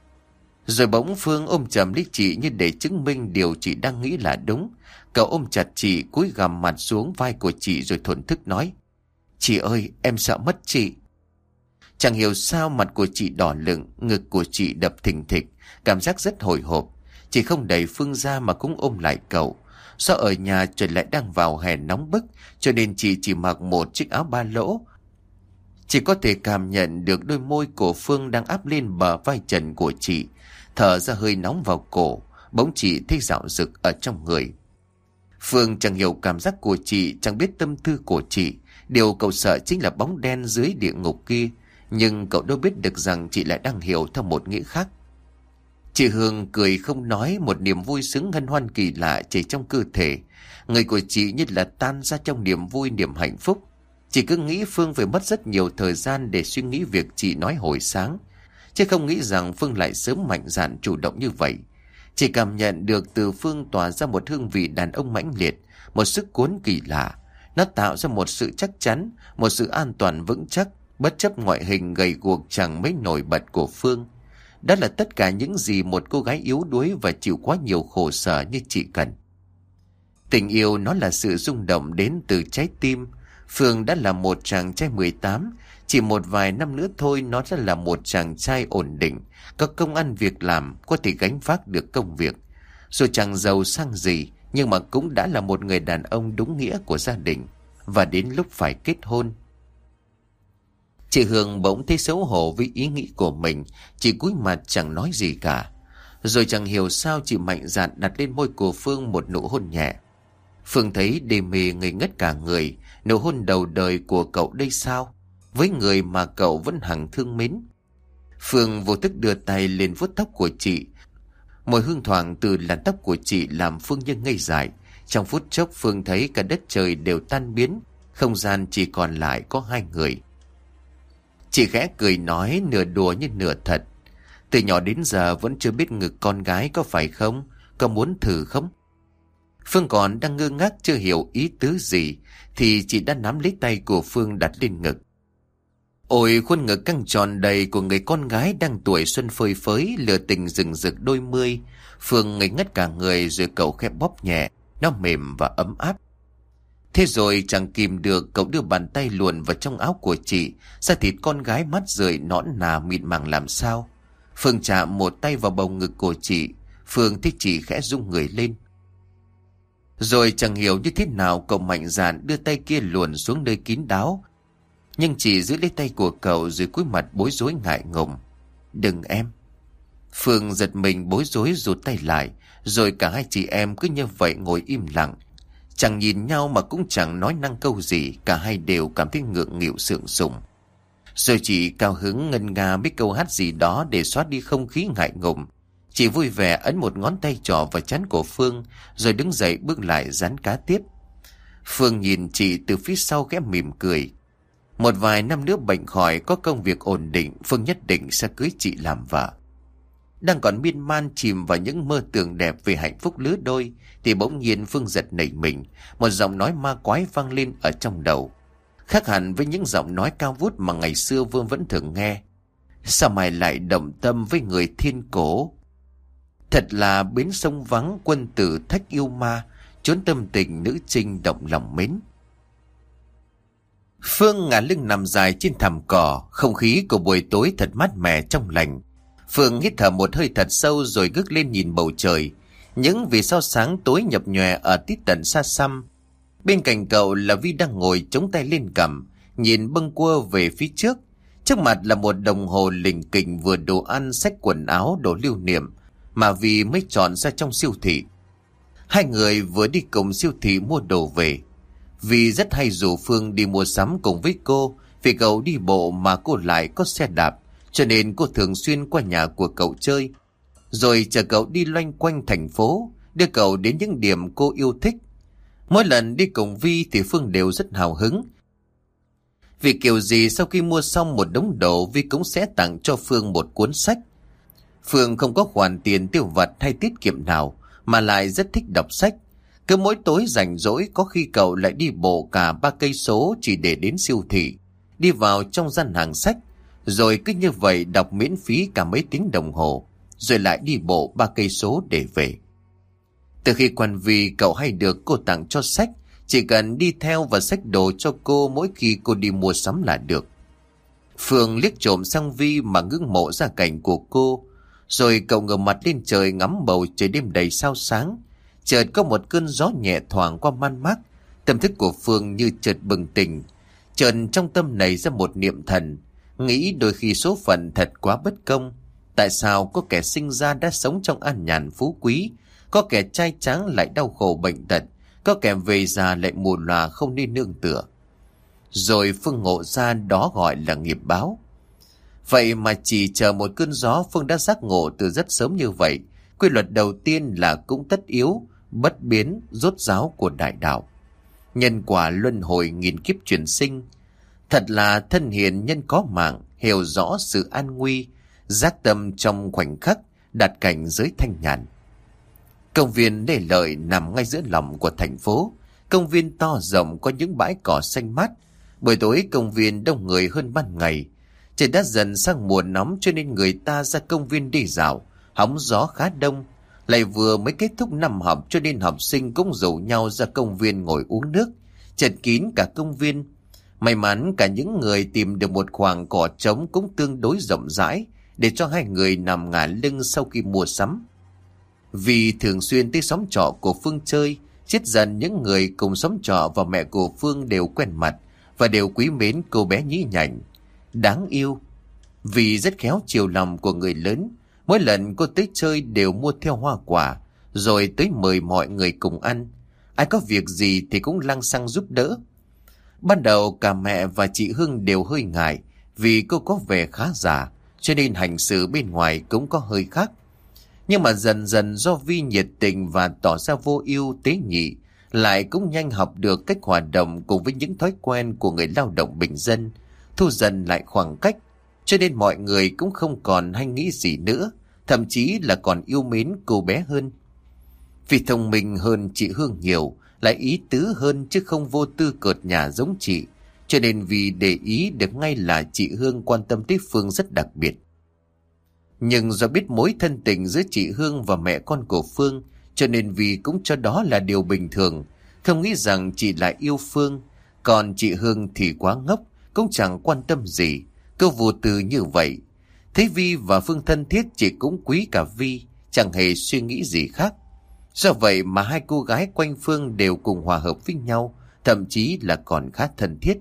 Rồi bỗng Phương ôm chầm lấy chị như để chứng minh điều chị đang nghĩ là đúng. Cậu ôm chặt chị, cúi gằm mặt xuống vai của chị rồi thổn thức nói: "Chị ơi, em sợ mất chị." Chẳng hiểu sao mặt của chị đỏ lựng, ngực của chị đập thình thịch, cảm giác rất hồi hộp. Chị không đẩy Phương ra mà cũng ôm lại cậu. Do ở nhà trời lại đang vào hè nóng bức, cho nên chị chỉ mặc một chiếc áo ba lỗ. Chị có thể cảm nhận được đôi môi của Phương đang áp lên bờ vai trần của chị, thở ra hơi nóng vào cổ. Bỗng chị thấy dạo dực ở trong người. Phương chẳng hiểu cảm giác của chị, chẳng biết tâm tư của chị. Điều cậu sợ chính là bóng đen dưới địa ngục kia, nhưng cậu đâu biết được rằng chị lại đang hiểu theo một nghĩa khác. Chị Hương cười không nói, một niềm vui sướng hân hoan kỳ lạ chảy trong cơ thể. Người của chị như là tan ra trong niềm vui, niềm hạnh phúc. Chị cứ nghĩ Phương phải mất rất nhiều thời gian để suy nghĩ việc chị nói hồi sáng, chứ không nghĩ rằng Phương lại sớm mạnh dạn chủ động như vậy. Chị cảm nhận được từ Phương tỏa ra một hương vị đàn ông mãnh liệt, một sức cuốn kỳ lạ. Nó tạo ra một sự chắc chắn, một sự an toàn vững chắc, bất chấp ngoại hình gầy guộc chẳng mấy nổi bật của Phương. Đó là tất cả những gì một cô gái yếu đuối và chịu quá nhiều khổ sở như chị cần. Tình yêu nó là sự rung động đến từ trái tim. Phương đã là một chàng trai mười tám, chỉ một vài năm nữa thôi nó sẽ là một chàng trai ổn định, có công ăn việc làm, có thể gánh vác được công việc. Rồi chẳng giàu sang gì, nhưng mà cũng đã là một người đàn ông đúng nghĩa của gia đình. Và đến lúc phải kết hôn. Chị Hương bỗng thấy xấu hổ với ý nghĩ của mình, chị cúi mặt chẳng nói gì cả. Rồi chẳng hiểu sao chị mạnh dạn đặt lên môi của Phương một nụ hôn nhẹ. Phương thấy đê mê ngây ngất cả người. Nụ hôn đầu đời của cậu đây sao, với người mà cậu vẫn hằng thương mến. Phương vô thức đưa tay lên vuốt tóc của chị. Mùi hương thoảng từ làn tóc của chị làm Phương như ngây dại. Trong phút chốc Phương thấy cả đất trời đều tan biến, không gian chỉ còn lại có hai người. Chị khẽ cười nói, nửa đùa như nửa thật: "Từ nhỏ đến giờ vẫn chưa biết ngực con gái có phải không? Có muốn thử không?" Phương còn đang ngơ ngác chưa hiểu ý tứ gì, thì chị đã nắm lấy tay của Phương đặt lên ngực. Ôi, khuôn ngực căng tròn đầy của người con gái đang tuổi xuân phơi phới, lửa tình rừng rực đôi mươi. Phương ngây ngất cả người, rồi cậu khẽ bóp nhẹ, nó mềm và ấm áp. Thế rồi chẳng kìm được, cậu đưa bàn tay luồn vào trong áo của chị. Da thịt con gái mát rượi nõn nà mịn màng làm sao. Phương chạm một tay vào bầu ngực của chị. Phương thấy chị khẽ rung người lên. Rồi chẳng hiểu như thế nào, cậu mạnh dạn đưa tay kia luồn xuống nơi kín đáo. Nhưng chị giữ lấy tay của cậu rồi cúi mặt bối rối ngại ngùng. "Đừng em." Phương giật mình bối rối rụt tay lại. Rồi cả hai chị em cứ như vậy ngồi im lặng, chẳng nhìn nhau mà cũng chẳng nói năng câu gì. Cả hai đều cảm thấy ngượng nghịu sượng sùng. Rồi chị cao hứng ngân nga biết câu hát gì đó để xóa đi không khí ngại ngùng. Chị vui vẻ ấn một ngón tay trỏ vào trán của Phương, rồi đứng dậy bước lại rán cá tiếp. Phương nhìn chị từ phía sau khẽ mỉm cười. Một vài năm nữa bệnh khỏi, có công việc ổn định, Phương nhất định sẽ cưới chị làm vợ. Đang còn miên man chìm vào những mơ tưởng đẹp về hạnh phúc lứa đôi, thì bỗng nhiên Phương giật nảy mình. Một giọng nói ma quái vang lên ở trong đầu, khác hẳn với những giọng nói cao vút mà ngày xưa Phương vẫn thường nghe. "Sao mày lại động tâm với người thiên cổ?" Thật là bến sông vắng, quân tử thách yêu ma, chốn tâm tình nữ trinh động lòng mến. Phương ngả lưng nằm dài trên thảm cỏ, không khí của buổi tối thật mát mẻ trong lành. Phương hít thở một hơi thật sâu rồi ngước lên nhìn bầu trời. Những vì sao sáng tối nhập nhòe ở tít tận xa xăm. Bên cạnh cậu là Vi đang ngồi chống tay lên cằm, nhìn bâng quơ về phía trước. Trước mặt là một đồng hồ lình kình vừa đồ ăn, xách quần áo, đồ lưu niệm mà Vi mới chọn ra trong siêu thị. Hai người vừa đi cùng siêu thị mua đồ về. Vi rất hay rủ Phương đi mua sắm cùng với cô, vì cậu đi bộ mà cô lại có xe đạp, cho nên cô thường xuyên qua nhà của cậu chơi, rồi chờ cậu đi loanh quanh thành phố, đưa cậu đến những điểm cô yêu thích. Mỗi lần đi cùng Vi thì Phương đều rất hào hứng, vì kiểu gì sau khi mua xong một đống đồ, Vi cũng sẽ tặng cho Phương một cuốn sách. Phương không có khoản tiền tiêu vặt hay tiết kiệm nào, mà lại rất thích đọc sách. Cứ mỗi tối rảnh rỗi, có khi cậu lại đi bộ cả ba cây số chỉ để đến siêu thị, đi vào trong gian hàng sách, rồi cứ như vậy đọc miễn phí cả mấy tiếng đồng hồ, rồi lại đi bộ ba cây số để về. Từ khi quen Vi, cậu hay được cô tặng cho sách, chỉ cần đi theo và xách đồ cho cô mỗi khi cô đi mua sắm là được. Phương liếc trộm sang Vi mà ngưỡng mộ gia cảnh của cô, rồi cậu ngửa mặt lên trời ngắm bầu trời đêm đầy sao sáng. Chợt có một cơn gió nhẹ thoảng qua man mác, tâm thức của Phương như chợt bừng tỉnh. Chợt trong tâm nảy ra một niệm thần, nghĩ đôi khi số phận thật quá bất công. Tại sao có kẻ sinh ra đã sống trong an nhàn phú quý, có kẻ trai tráng lại đau khổ bệnh tật, có kẻ về già lại mù lòa không nên nương tựa. Rồi Phương ngộ ra đó gọi là nghiệp báo. Vậy mà chỉ chờ một cơn gió, Phương đã giác ngộ từ rất sớm như vậy. Quy luật đầu tiên là cũng tất yếu, bất biến, rốt ráo của đại đạo. Nhân quả luân hồi nghìn kiếp chuyển sinh. Thật là thân hiền nhân có mạng, hiểu rõ sự an nguy, giác tâm trong khoảnh khắc, đạt cảnh giới thanh nhàn. Công viên Lê Lợi nằm ngay giữa lòng của thành phố. Công viên to rộng, có những bãi cỏ xanh mát. Buổi tối công viên đông người hơn ban ngày. Trời đã dần sang mùa nóng, cho nên người ta ra công viên đi dạo, hóng gió khá đông. Lại vừa mới kết thúc năm học, cho nên học sinh cũng rủ nhau ra công viên ngồi uống nước, chật kín cả công viên. May mắn cả những người tìm được một khoảng cỏ trống cũng tương đối rộng rãi, để cho hai người nằm ngả lưng sau khi mua sắm. Vì thường xuyên tới xóm trọ của Phương chơi, chết dần những người cùng xóm trọ và mẹ của Phương đều quen mặt và đều quý mến cô bé nhí nhảnh, đáng yêu. Vì rất khéo chiều lòng của người lớn, mỗi lần cô tới chơi đều mua theo hoa quả, rồi tới mời mọi người cùng ăn. Ai có việc gì thì cũng lăng xăng giúp đỡ. Ban đầu cả mẹ và chị Hương đều hơi ngại, vì cô có vẻ khá già, cho nên hành xử bên ngoài cũng có hơi khác. Nhưng mà dần dần do Vi nhiệt tình và tỏ ra vô ưu tế nhị, lại cũng nhanh học được cách hoạt động cùng với những thói quen của người lao động bình dân, thu dần lại khoảng cách, cho nên mọi người cũng không còn hay nghĩ gì nữa, thậm chí là còn yêu mến cô bé hơn. Vì thông minh hơn chị Hương nhiều, lại ý tứ hơn chứ không vô tư cợt nhả giống chị, cho nên vì để ý được ngay là chị Hương quan tâm tới Phương rất đặc biệt. Nhưng do biết mối thân tình giữa chị Hương và mẹ con của Phương, cho nên vì cũng cho đó là điều bình thường, không nghĩ rằng chị lại yêu Phương. Còn chị Hương thì quá ngốc, cũng chẳng quan tâm gì, cứ vô tư như vậy. Thấy Vi và Phương thân thiết, chị cũng quý cả Vi, chẳng hề suy nghĩ gì khác. Do vậy mà hai cô gái quanh Phương đều cùng hòa hợp với nhau, thậm chí là còn khá thân thiết.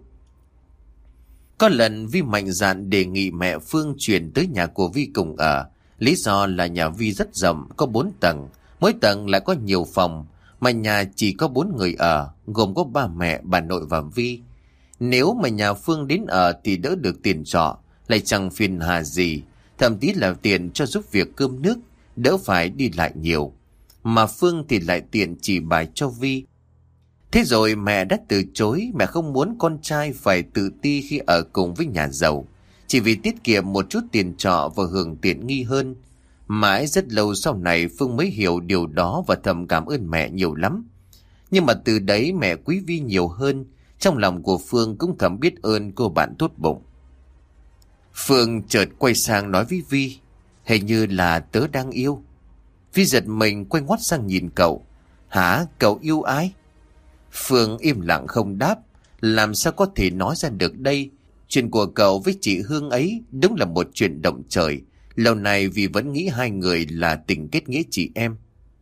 Có lần Vi mạnh dạn đề nghị mẹ Phương chuyển tới nhà của Vi cùng ở. Lý do là nhà Vi rất rộng, có bốn tầng, mỗi tầng lại có nhiều phòng, mà nhà chỉ có bốn người ở, gồm có ba mẹ, bà nội và Vi. Nếu mà nhà Phương đến ở thì đỡ được tiền trọ, lại chẳng phiền hà gì, thậm chí là tiền cho giúp việc cơm nước, đỡ phải đi lại nhiều. Mà Phương thì lại tiện chỉ bài cho Vi. Thế rồi mẹ đã từ chối, mẹ không muốn con trai phải tự ti khi ở cùng với nhà giàu, chỉ vì tiết kiệm một chút tiền trọ và hưởng tiện nghi hơn. Mãi rất lâu sau này Phương mới hiểu điều đó và thầm cảm ơn mẹ nhiều lắm. Nhưng mà từ đấy mẹ quý Vi nhiều hơn, trong lòng của Phương cũng thầm biết ơn cô bạn tốt bụng. Phương chợt quay sang nói với Vi, hình như là tớ đang yêu. Vi giật mình quay ngoắt sang nhìn cậu. Hả, cậu yêu ai? Phương im lặng không đáp. Làm sao có thể nói ra được đây? Chuyện của cậu với chị Hương ấy đúng là một chuyện động trời. Lâu nay Vi vẫn nghĩ hai người là tình kết nghĩa chị em.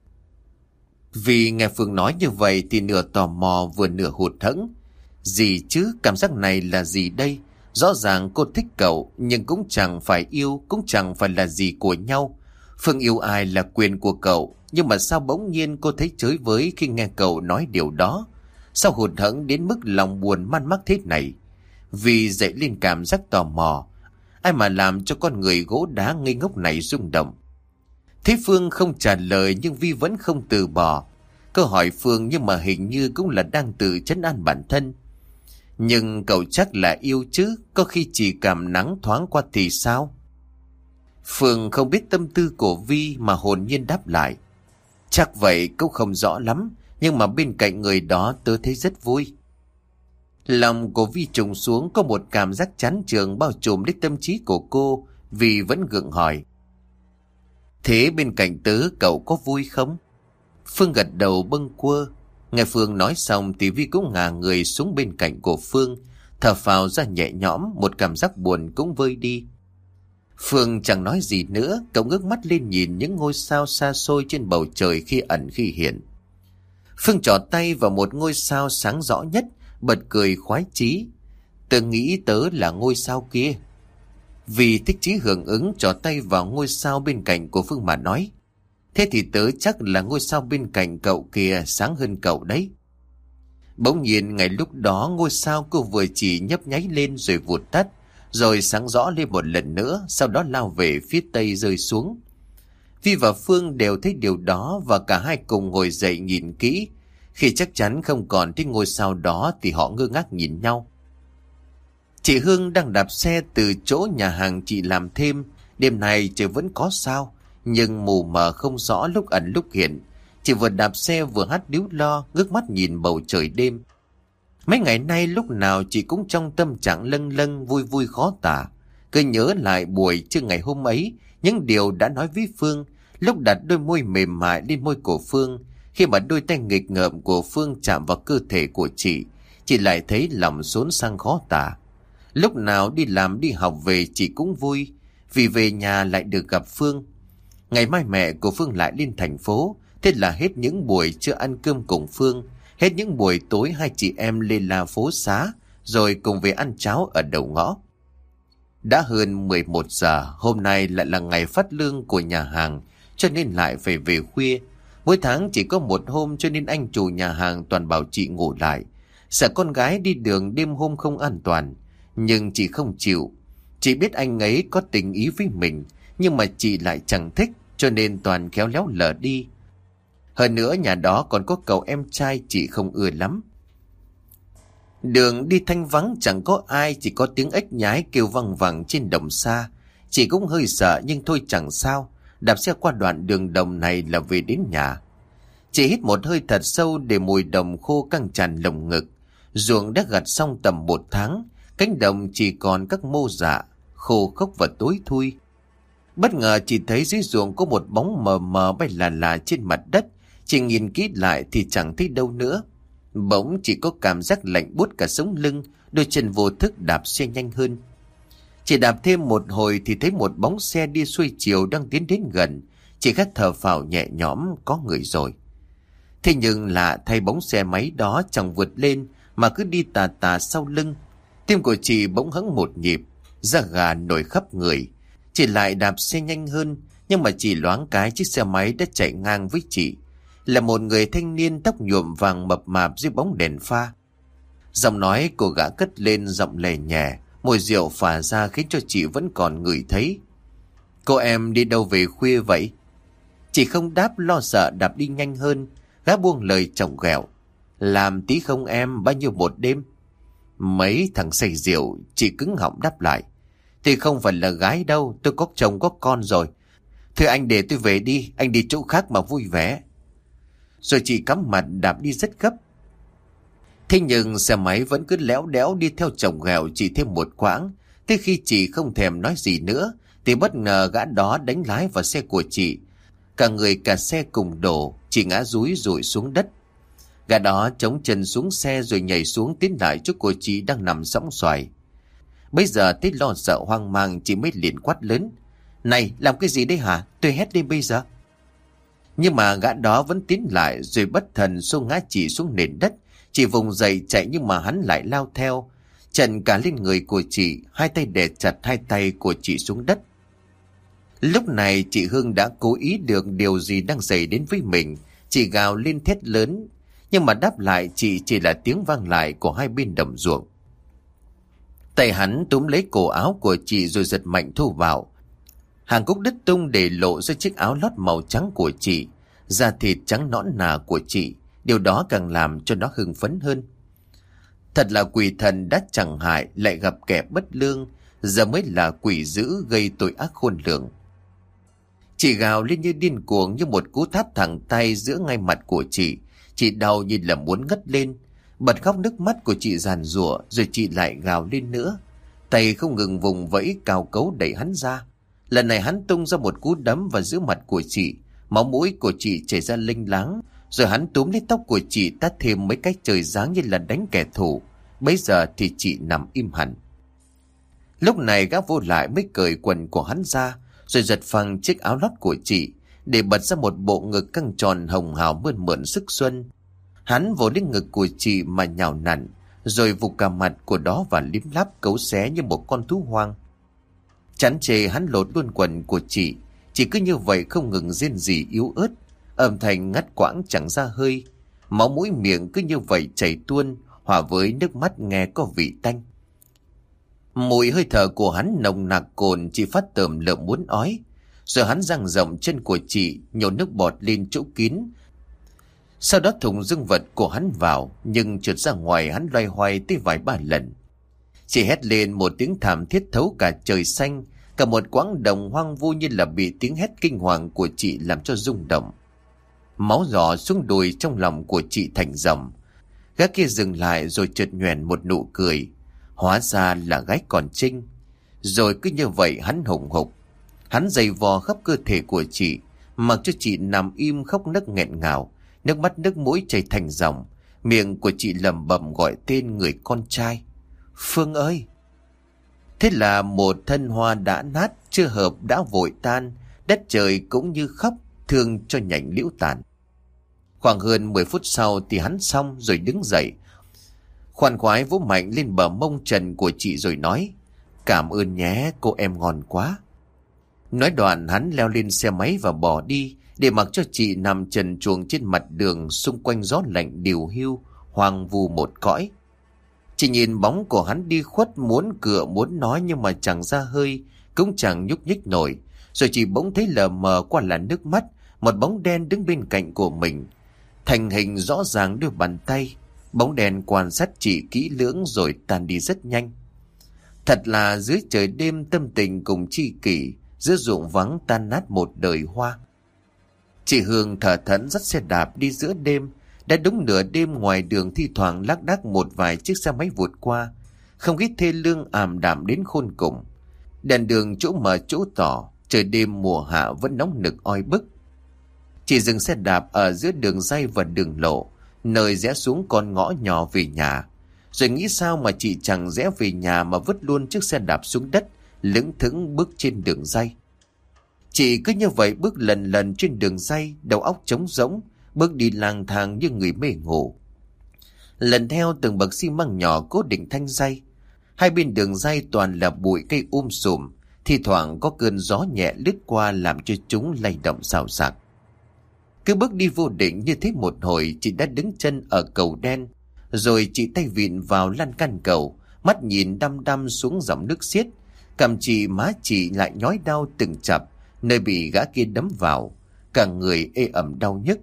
Vì nghe Phương nói như vậy thì nửa tò mò vừa nửa hụt hẫng. Gì chứ, cảm giác này là gì đây? Rõ ràng cô thích cậu, nhưng cũng chẳng phải yêu, cũng chẳng phải là gì của nhau. Phương yêu ai là quyền của cậu, nhưng mà sao bỗng nhiên cô thấy chới với khi nghe cậu nói điều đó? Sao hụt hẫng đến mức lòng buồn man mác thế này? Vì dậy lên cảm giác tò mò. Ai mà làm cho con người gỗ đá ngây ngốc này rung động? Thế Phương không trả lời, nhưng Vi vẫn không từ bỏ. Câu hỏi Phương nhưng mà hình như cũng là đang tự trấn an bản thân. Nhưng cậu chắc là yêu chứ, có khi chỉ cảm nắng thoáng qua thì sao? Phương không biết tâm tư của Vi mà hồn nhiên đáp lại. Chắc vậy, cũng không rõ lắm, nhưng mà bên cạnh người đó tớ thấy rất vui. Lòng của Vi trùng xuống, có một cảm giác chán chường bao trùm lấy tâm trí của cô. Vi vẫn gượng hỏi. Thế bên cạnh tớ cậu có vui không? Phương gật đầu bâng quơ. Nghe Phương nói xong thì Vi cũng ngả người xuống bên cạnh của Phương, thở phào ra nhẹ nhõm, một cảm giác buồn cũng vơi đi. Phương chẳng nói gì nữa, cậu ngước mắt lên nhìn những ngôi sao xa xôi trên bầu trời khi ẩn khi hiện. Phương trỏ tay vào một ngôi sao sáng rõ nhất, bật cười khoái chí. Tớ nghĩ tớ là ngôi sao kia. Vì thích chí hưởng ứng trỏ tay vào ngôi sao bên cạnh của Phương mà nói. Thế thì tớ chắc là ngôi sao bên cạnh cậu kìa, sáng hơn cậu đấy. Bỗng nhiên ngay lúc đó ngôi sao cô vừa chỉ nhấp nháy lên rồi vụt tắt, rồi sáng rõ lên một lần nữa, sau đó lao về phía tây rơi xuống. Vi và Phương đều thấy điều đó và cả hai cùng ngồi dậy nhìn kỹ. Khi chắc chắn không còn thấy ngôi sao đó thì họ ngơ ngác nhìn nhau. Chị Hương đang đạp xe từ chỗ nhà hàng chị làm thêm. Đêm này trời vẫn có sao, nhưng mù mờ không rõ, lúc ẩn lúc hiện. Chị vừa đạp xe vừa hát líu lo, ngước mắt nhìn bầu trời đêm. Mấy ngày nay lúc nào chị cũng trong tâm trạng lâng lâng, vui vui khó tả. Cứ nhớ lại buổi trưa ngày hôm ấy, những điều đã nói với Phương, lúc đặt đôi môi mềm mại lên môi của Phương. Khi mà đôi tay nghịch ngợm của Phương chạm vào cơ thể của chị, chị lại thấy lòng xốn sang khó tả. Lúc nào đi làm đi học về chị cũng vui, vì về nhà lại được gặp Phương. Ngày mai mẹ của Phương lại lên thành phố, thế là hết những buổi trưa ăn cơm cùng Phương, hết những buổi tối hai chị em lê la phố xá, rồi cùng về ăn cháo ở đầu ngõ. Đã hơn mười một giờ, hôm nay lại là ngày phát lương của nhà hàng, cho nên lại phải về khuya. Mỗi tháng chỉ có một hôm cho nên anh chủ nhà hàng toàn bảo chị ngủ lại, sợ con gái đi đường đêm hôm không an toàn. Nhưng chị không chịu. Chị biết anh ấy có tình ý với mình, nhưng mà chị lại chẳng thích, cho nên toàn khéo léo lờ đi. Hơn nữa nhà đó còn có cậu em trai chị không ưa lắm. Đường đi thanh vắng chẳng có ai, chỉ có tiếng ếch nhái kêu văng vẳng trên đồng xa. Chị cũng hơi sợ nhưng thôi chẳng sao, đạp xe qua đoạn đường đồng này là về đến nhà. Chị hít một hơi thật sâu để mùi đồng khô căng tràn lồng ngực. Ruộng đã gặt xong tầm một tháng, cánh đồng chỉ còn các mô dạ, khô khốc và tối thui. Bất ngờ chị thấy dưới ruộng có một bóng mờ mờ bay là là trên mặt đất. Chị nhìn kỹ lại thì chẳng thấy đâu nữa. Bỗng chỉ có cảm giác lạnh buốt cả sống lưng, đôi chân vô thức đạp xe nhanh hơn. Chị đạp thêm một hồi thì thấy một bóng xe đi xuôi chiều đang tiến đến gần. Chị khẽ thở phào nhẹ nhõm, có người rồi. Thế nhưng lạ thay, bóng xe máy đó chẳng vượt lên mà cứ đi tà tà sau lưng. Tim của chị bỗng hững một nhịp, da gà nổi khắp người. Chị lại đạp xe nhanh hơn, nhưng mà chỉ loáng cái chiếc xe máy đã chạy ngang với chị. Là một người thanh niên tóc nhuộm vàng mập mạp dưới bóng đèn pha. Giọng nói của gã cất lên giọng lè nhẹ, mùi rượu phả ra khiến cho chị vẫn còn ngửi thấy. Cô em đi đâu về khuya vậy? Chị không đáp, lo sợ đạp đi nhanh hơn. Gã buông lời chồng ghẹo. Làm tí không em, bao nhiêu một đêm? Mấy thằng say rượu. Chị cứng họng đáp lại. Thì không phải là gái đâu, tôi có chồng có con rồi. Thôi anh để tôi về đi, anh đi chỗ khác mà vui vẻ. Rồi chị cắm mặt đạp đi rất gấp. Thế nhưng xe máy vẫn cứ léo đéo đi theo chồng ghẹo chị thêm một quãng. Thế khi chị không thèm nói gì nữa thì bất ngờ gã đó đánh lái vào xe của chị. Cả người cả xe cùng đổ, chị ngã rúi rụi xuống đất. Gã đó chống chân xuống xe rồi nhảy xuống tiến lại chỗ cô chị đang nằm sõng xoài. Bây giờ thấy lo sợ hoang mang, chị mới liền quát lớn: "Này, làm cái gì đấy hả? Tôi hét lên bây giờ." Nhưng mà gã đó vẫn tiến lại rồi bất thần xô ngã chị xuống nền đất. Chị vùng dậy chạy nhưng mà hắn lại lao theo, trần cả lên người của chị, hai tay đè chặt hai tay của chị xuống đất. Lúc này chị Hương đã cố ý được điều gì đang xảy đến với mình. Chị gào lên thét lớn, nhưng mà đáp lại chị chỉ là tiếng vang lại của hai bên đồng ruộng. Tay hắn túm lấy cổ áo của chị rồi giật mạnh thu vào. Hàng cúc đứt tung để lộ ra chiếc áo lót màu trắng của chị, da thịt trắng nõn nà của chị. Điều đó càng làm cho nó hưng phấn hơn. Thật là quỷ thần đã chẳng hại lại gặp kẻ bất lương, giờ mới là quỷ dữ gây tội ác khôn lường. Chị gào lên như điên cuồng, như một cú tháp thẳng tay giữa ngay mặt của chị. Chị đau như là muốn ngất lên. Bật khóc, nước mắt của chị giàn giụa, rồi chị lại gào lên nữa. Tay không ngừng vùng vẫy cào cấu đẩy hắn ra. Lần này hắn tung ra một cú đấm vào giữa mặt của chị. Máu mũi của chị chảy ra lênh láng. Rồi hắn túm lấy tóc của chị tát thêm mấy cái trời giáng như là đánh kẻ thù. Bấy giờ thì chị nằm im hẳn. Lúc này gã vô lại mới cởi quần của hắn ra, rồi giật phăng chiếc áo lót của chị, để bật ra một bộ ngực căng tròn hồng hào mơn mởn sức xuân. Hắn vồ lên ngực của chị mà nhào nặn, rồi vụt cả mặt của đó và liếm láp cấu xé như một con thú hoang. Chán chê hắn lột luôn quần của chị. Chị cứ như vậy không ngừng rên rỉ yếu ớt, âm thanh ngắt quãng chẳng ra hơi. Máu mũi miệng cứ như vậy chảy tuôn, hòa với nước mắt nghe có vị tanh. Mùi hơi thở của hắn nồng nặc cồn, chị phát tởm lợm muốn ói. Rồi hắn dang rộng chân của chị, nhổ nước bọt lên chỗ kín. Sau đó thùng dương vật của hắn vào, nhưng trượt ra ngoài hắn loay hoay tới vài ba lần. Chị hét lên một tiếng thảm thiết thấu cả trời xanh. Cả một quãng đồng hoang vu như là bị tiếng hét kinh hoàng của chị làm cho rung động. Máu giò xuống đùi trong lòng của chị thành dòng. Gã kia dừng lại rồi chợt nhoẻn một nụ cười. Hóa ra là gái còn trinh. Rồi cứ như vậy hắn hùng hục. Hắn giày vò khắp cơ thể của chị, mặc cho chị nằm im khóc nấc nghẹn ngào. Nước mắt nước mũi chảy thành dòng. Miệng của chị lẩm bẩm gọi tên người con trai: "Phương ơi!" Thế là một thân hoa đã nát, chưa hợp đã vội tan. Đất trời cũng như khóc, thương cho nhành liễu tàn. Khoảng hơn mười phút sau thì hắn xong rồi đứng dậy, khoan khoái vỗ mạnh lên bờ mông trần của chị rồi nói: "Cảm ơn nhé, cô em ngon quá." Nói đoạn hắn leo lên xe máy và bỏ đi, để mặc cho chị nằm trần truồng trên mặt đường, xung quanh gió lạnh điều hiu, hoang vu một cõi. Chị nhìn bóng của hắn đi khuất, muốn cựa muốn nói nhưng mà chẳng ra hơi, cũng chẳng nhúc nhích nổi. Rồi chị bỗng thấy lờ mờ qua làn nước mắt, một bóng đen đứng bên cạnh của mình, thành hình rõ ràng đôi bàn tay. Bóng đèn quan sát chị kỹ lưỡng rồi tan đi rất nhanh. Thật là dưới trời đêm tâm tình cùng tri kỷ, giữa ruộng vắng tan nát một đời hoa. Chị Hương thở thẫn dắt xe đạp đi giữa đêm. Đã đúng nửa đêm, ngoài đường thi thoảng lác đác một vài chiếc xe máy vụt qua. Không khí thê lương ảm đạm đến khôn cùng. Đèn đường chỗ mờ chỗ tỏ, trời đêm mùa hạ vẫn nóng nực oi bức. Chị dừng xe đạp ở giữa đường ray và đường lộ, nơi rẽ xuống con ngõ nhỏ về nhà. Rồi nghĩ sao mà chị chẳng rẽ về nhà mà vứt luôn chiếc xe đạp xuống đất, lững thững bước trên đường ray. Chị cứ như vậy bước lần lần trên đường ray, đầu óc trống rỗng, bước đi lang thang như người mê ngủ. Lần theo từng bậc xi măng nhỏ cố định thanh ray. Hai bên đường ray toàn là bụi cây um sùm, thi thoảng có cơn gió nhẹ lướt qua làm cho chúng lay động xào xạc. Cứ bước đi vô định như thế một hồi, chị đã đứng chân ở cầu đen. Rồi chị tay vịn vào lan can cầu, mắt nhìn đăm đăm xuống dòng nước xiết. Cầm chị má chị lại nhói đau từng chập, nơi bị gã kia đấm vào. Cả người ê ẩm đau nhức.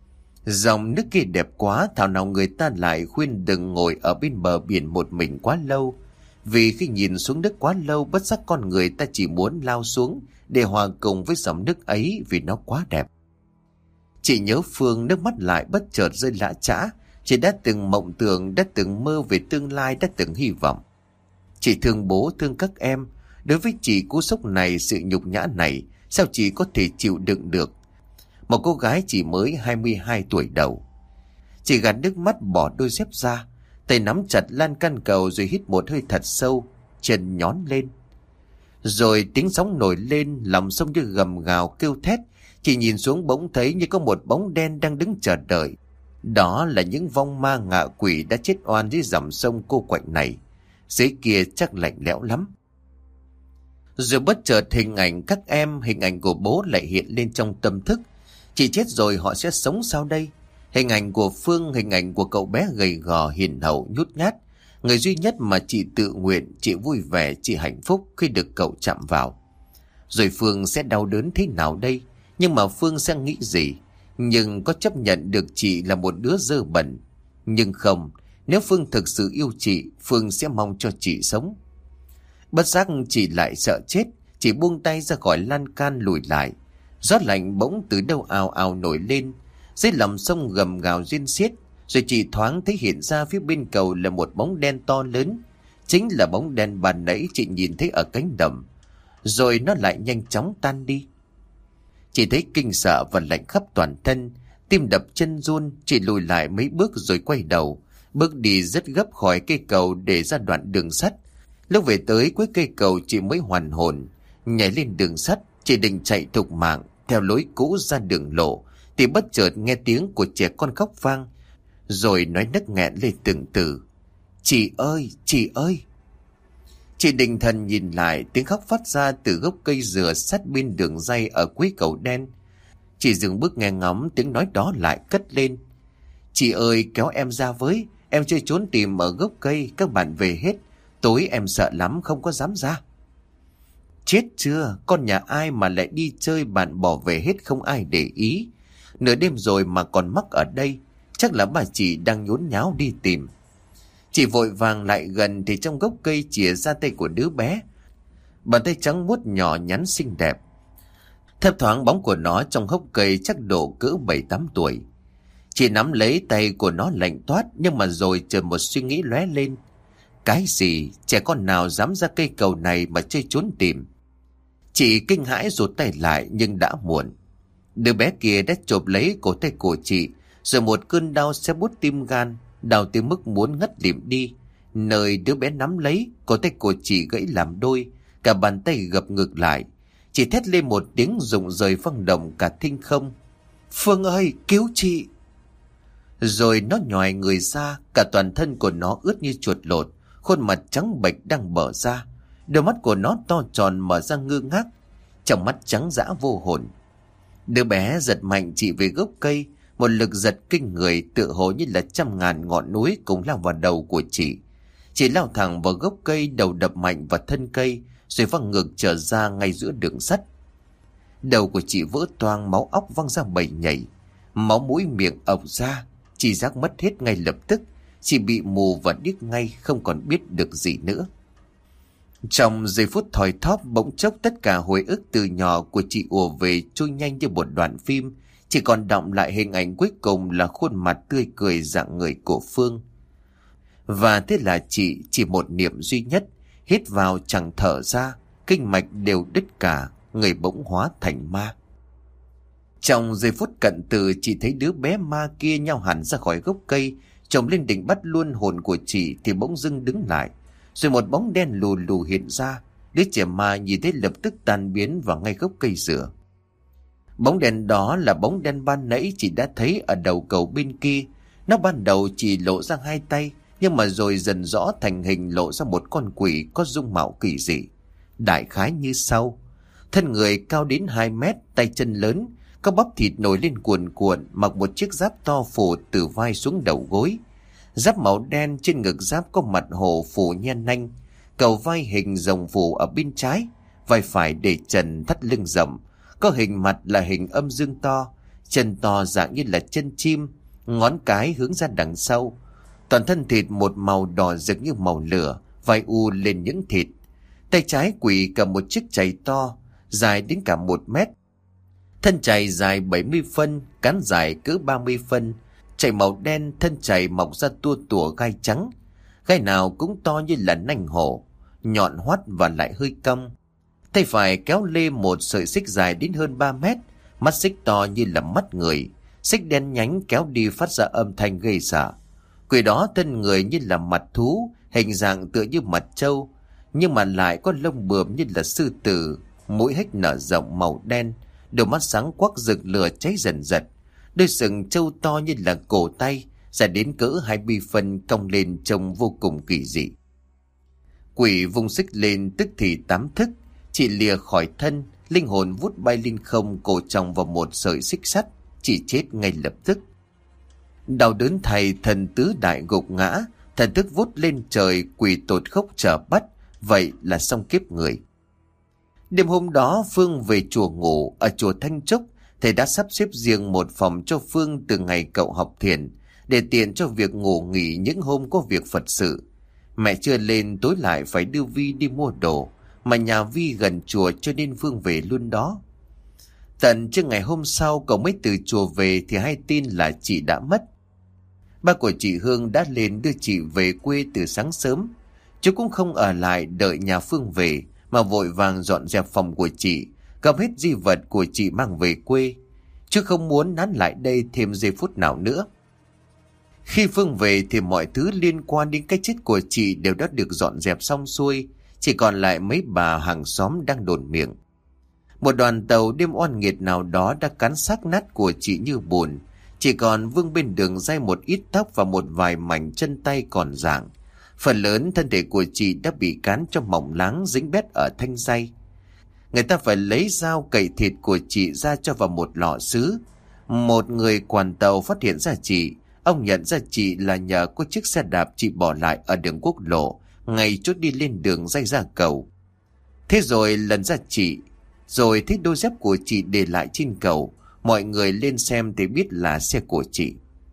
Dòng nước kia đẹp quá, thảo nào người ta lại khuyên đừng ngồi ở bên bờ biển một mình quá lâu. Vì khi nhìn xuống nước quá lâu, bất giác con người ta chỉ muốn lao xuống để hòa cùng với dòng nước ấy vì nó quá đẹp. Chị nhớ Phương, nước mắt lại bất chợt rơi lã chã. Chị đã từng mộng tưởng, đã từng mơ về tương lai, đã từng hy vọng. Chị thương bố, thương các em. Đối với chị, cú sốc này, sự nhục nhã này, sao chị có thể chịu đựng được? một cô gái chỉ mới hai mươi hai tuổi đầu. Chị gạt nước mắt bỏ đôi dép ra, tay nắm chặt lan can cầu rồi hít một hơi thật sâu, chân nhón lên. Rồi tiếng sóng nổi lên, lòng sông như gầm gào kêu thét. Chị nhìn xuống bỗng thấy như có một bóng đen đang đứng chờ đợi. Đó là những vong ma ngạ quỷ đã chết oan dưới dòng sông cô quạnh này. Dưới kia chắc lạnh lẽo lắm. Rồi bất chợt hình ảnh các em, hình ảnh của bố lại hiện lên trong tâm thức. Chị chết rồi họ sẽ sống sao đây? Hình ảnh của Phương, hình ảnh của cậu bé gầy gò hiền hậu nhút nhát, người duy nhất mà chị tự nguyện, chị vui vẻ, chị hạnh phúc khi được cậu chạm vào. Rồi Phương sẽ đau đớn thế nào đây? Nhưng mà Phương sẽ nghĩ gì? Nhưng có chấp nhận được chị là một đứa dơ bẩn? Nhưng không, nếu Phương thực sự yêu chị, Phương sẽ mong cho chị sống. Bất giác chị lại sợ chết, chị buông tay ra khỏi lan can lùi lại. Gió lạnh bỗng từ đâu ào ào nổi lên, dưới lòng sông gầm gào riêng xiết. Rồi chị thoáng thấy hiện ra phía bên cầu là một bóng đen to lớn, chính là bóng đen ban nãy chị nhìn thấy ở cánh đồng. Rồi nó lại nhanh chóng tan đi. Chị thấy kinh sợ và lạnh khắp toàn thân, tim đập chân run. Chị lùi lại mấy bước rồi quay đầu, bước đi rất gấp khỏi cây cầu để ra đoạn đường sắt. Lúc về tới cuối cây cầu chị mới hoàn hồn, nhảy lên đường sắt. Chị định chạy thục mạng theo lối cũ ra đường lộ, thì bất chợt nghe tiếng của trẻ con khóc vang, rồi nói nấc nghẹn lên từng từ: "Chị ơi, chị ơi!" Chị định thần nhìn lại, tiếng khóc phát ra từ gốc cây dừa sát bên đường ray ở cuối cầu đen. Chị dừng bước nghe ngóng, tiếng nói đó lại cất lên: "Chị ơi, kéo em ra với, em chơi trốn tìm ở gốc cây, các bạn về hết, tối em sợ lắm không có dám ra." Chết chưa, con nhà ai mà lại đi chơi, bạn bỏ về hết không ai để ý. Nửa đêm rồi mà còn mắc ở đây, chắc là bà chị đang nhốn nháo đi tìm. Chị vội vàng lại gần thì trong gốc cây chìa ra tay của đứa bé, bàn tay trắng muốt nhỏ nhắn xinh đẹp. Thấp thoáng bóng của nó trong hốc cây chắc độ cỡ bảy tám tuổi. Chị nắm lấy tay của nó lạnh toát, nhưng mà rồi chợt một suy nghĩ lóe lên. Cái gì? Trẻ con nào dám ra cây cầu này mà chơi trốn tìm? Chị kinh hãi rụt tay lại, nhưng đã muộn. Đứa bé kia đã chộp lấy cổ tay của chị, rồi một cơn đau xé buốt tim gan, đau tới mức muốn ngất lịm đi. Nơi đứa bé nắm lấy, cổ tay của chị gãy làm đôi, cả bàn tay gập ngược lại. Chị thét lên một tiếng rụng rời vang động cả thinh không: "Phương ơi, cứu chị!" Rồi nó nhoài người ra, cả toàn thân của nó ướt như chuột lột, khuôn mặt trắng bệch đang bở ra, đôi mắt của nó to tròn mở ra ngơ ngác, trong mắt trắng dã vô hồn. Đứa bé giật mạnh chị về gốc cây, một lực giật kinh người tựa hồ như là trăm ngàn ngọn núi cùng lao vào đầu của chị. Chị lao thẳng vào gốc cây, đầu đập mạnh vào thân cây, rồi văng ngược trở ra ngay giữa đường sắt. Đầu của chị vỡ toang, máu óc văng ra bầy nhảy, máu mũi miệng ọc ra. Chị giác mất hết ngay lập tức, chị bị mù và điếc ngay, không còn biết được gì nữa. Trong giây phút thoi thóp, bỗng chốc tất cả hồi ức từ nhỏ của chị ùa về trôi nhanh như một đoạn phim. Chỉ còn đọng lại hình ảnh cuối cùng là khuôn mặt tươi cười rạng người của Phương. Và thế là chị chỉ một niệm duy nhất, hít vào chẳng thở ra, kinh mạch đều đứt cả, người bỗng hóa thành ma. Trong giây phút cận tử, chị thấy đứa bé ma kia nhao hẳn ra khỏi gốc cây, chồm lên định bắt luôn hồn của chị, thì bỗng dưng đứng lại. Rồi một bóng đen lù lù hiện ra, đứa trẻ ma nhìn thấy lập tức tan biến vào ngay gốc cây dừa. Bóng đen đó là bóng đen ban nãy chị đã thấy ở đầu cầu bên kia. Nó ban đầu chỉ lộ ra hai tay, nhưng mà rồi dần rõ thành hình, lộ ra một con quỷ có dung mạo kỳ dị, đại khái như sau: thân người cao đến hai mét, tay chân lớn, có bắp thịt nổi lên cuồn cuộn, mặc một chiếc giáp to phủ từ vai xuống đầu gối. Giáp màu đen, trên ngực giáp có mặt hổ phủ nhen nanh, cầu vai hình rồng phủ ở bên trái, vai phải để trần thắt lưng rộng, có hình mặt là hình âm dương to, chân to dạng như là chân chim, ngón cái hướng ra đằng sau. Toàn thân thịt một màu đỏ rực như màu lửa, vai u lên những thịt. Tay trái quỷ cầm một chiếc chày to, dài đến cả một mét. Thân chày dài bảy mươi phân, cán dài cỡ ba mươi phân, chày màu đen, thân chày mọc ra tua tủa gai trắng. Gai nào cũng to như là nanh hổ, nhọn hoắt và lại hơi cong. Tay phải kéo lê một sợi xích dài đến hơn ba mét, mắt xích to như là mắt người, xích đen nhánh kéo đi phát ra âm thanh gây sợ. Quỷ đó thân người như là mặt thú, hình dạng tựa như mặt trâu, nhưng mà lại có lông bướm như là sư tử, mũi hếch nở rộng màu đen, đôi mắt sáng quắc rực lửa cháy dần dật, đôi sừng trâu to như là cổ tay, dài đến cỡ hai bi phân cong lên trông vô cùng kỳ dị. Quỷ vung xích lên tức thì tám thức, chỉ lìa khỏi thân, linh hồn vút bay lên không, cổ tròng vào một sợi xích sắt, chỉ chết ngay lập tức. Đau đớn thay, thần tứ đại gục ngã, thần thức vút lên trời, quỷ tột khốc chờ bắt, vậy là xong kiếp người. Đêm hôm đó Phương về chùa ngủ. Ở chùa Thanh Trúc, thầy đã sắp xếp riêng một phòng cho Phương từ ngày cậu học thiền, để tiện cho việc ngủ nghỉ những hôm có việc Phật sự. Mẹ chưa lên, tối lại phải đưa Vi đi mua đồ, mà nhà Vi gần chùa cho nên Phương về luôn đó. Tận trước ngày hôm sau cậu mới từ chùa về thì hay tin là chị đã mất. Ba của chị Hương đã lên đưa chị về quê từ sáng sớm. Chú cũng không ở lại đợi nhà Phương về, mà vội vàng dọn dẹp phòng của chị, cầm hết di vật của chị mang về quê, chứ không muốn nán lại đây thêm giây phút nào nữa. Khi Phương về thì mọi thứ liên quan đến cái chết của chị đều đã được dọn dẹp xong xuôi, chỉ còn lại mấy bà hàng xóm đang đồn miệng. Một đoàn tàu đêm oan nghiệt nào đó đã cắn xác nát của chị như bùn, chỉ còn vương bên đường ray một ít tóc và một vài mảnh chân tay còn rạng. Phần lớn thân thể của chị đã bị cán cho mỏng láng, dính bết ở thanh ray. Người ta phải lấy dao cậy thịt của chị ra cho vào một lọ sứ. Một người quản tàu phát hiện ra chị. Ông nhận ra chị là nhờ có chiếc xe đạp chị bỏ lại ở đường quốc lộ ngày chốt đi lên đường ray ra cầu. Thế rồi lần ra chị, rồi thấy đôi dép của chị để lại trên cầu. Mọi người lên xem thì biết là xe của chị.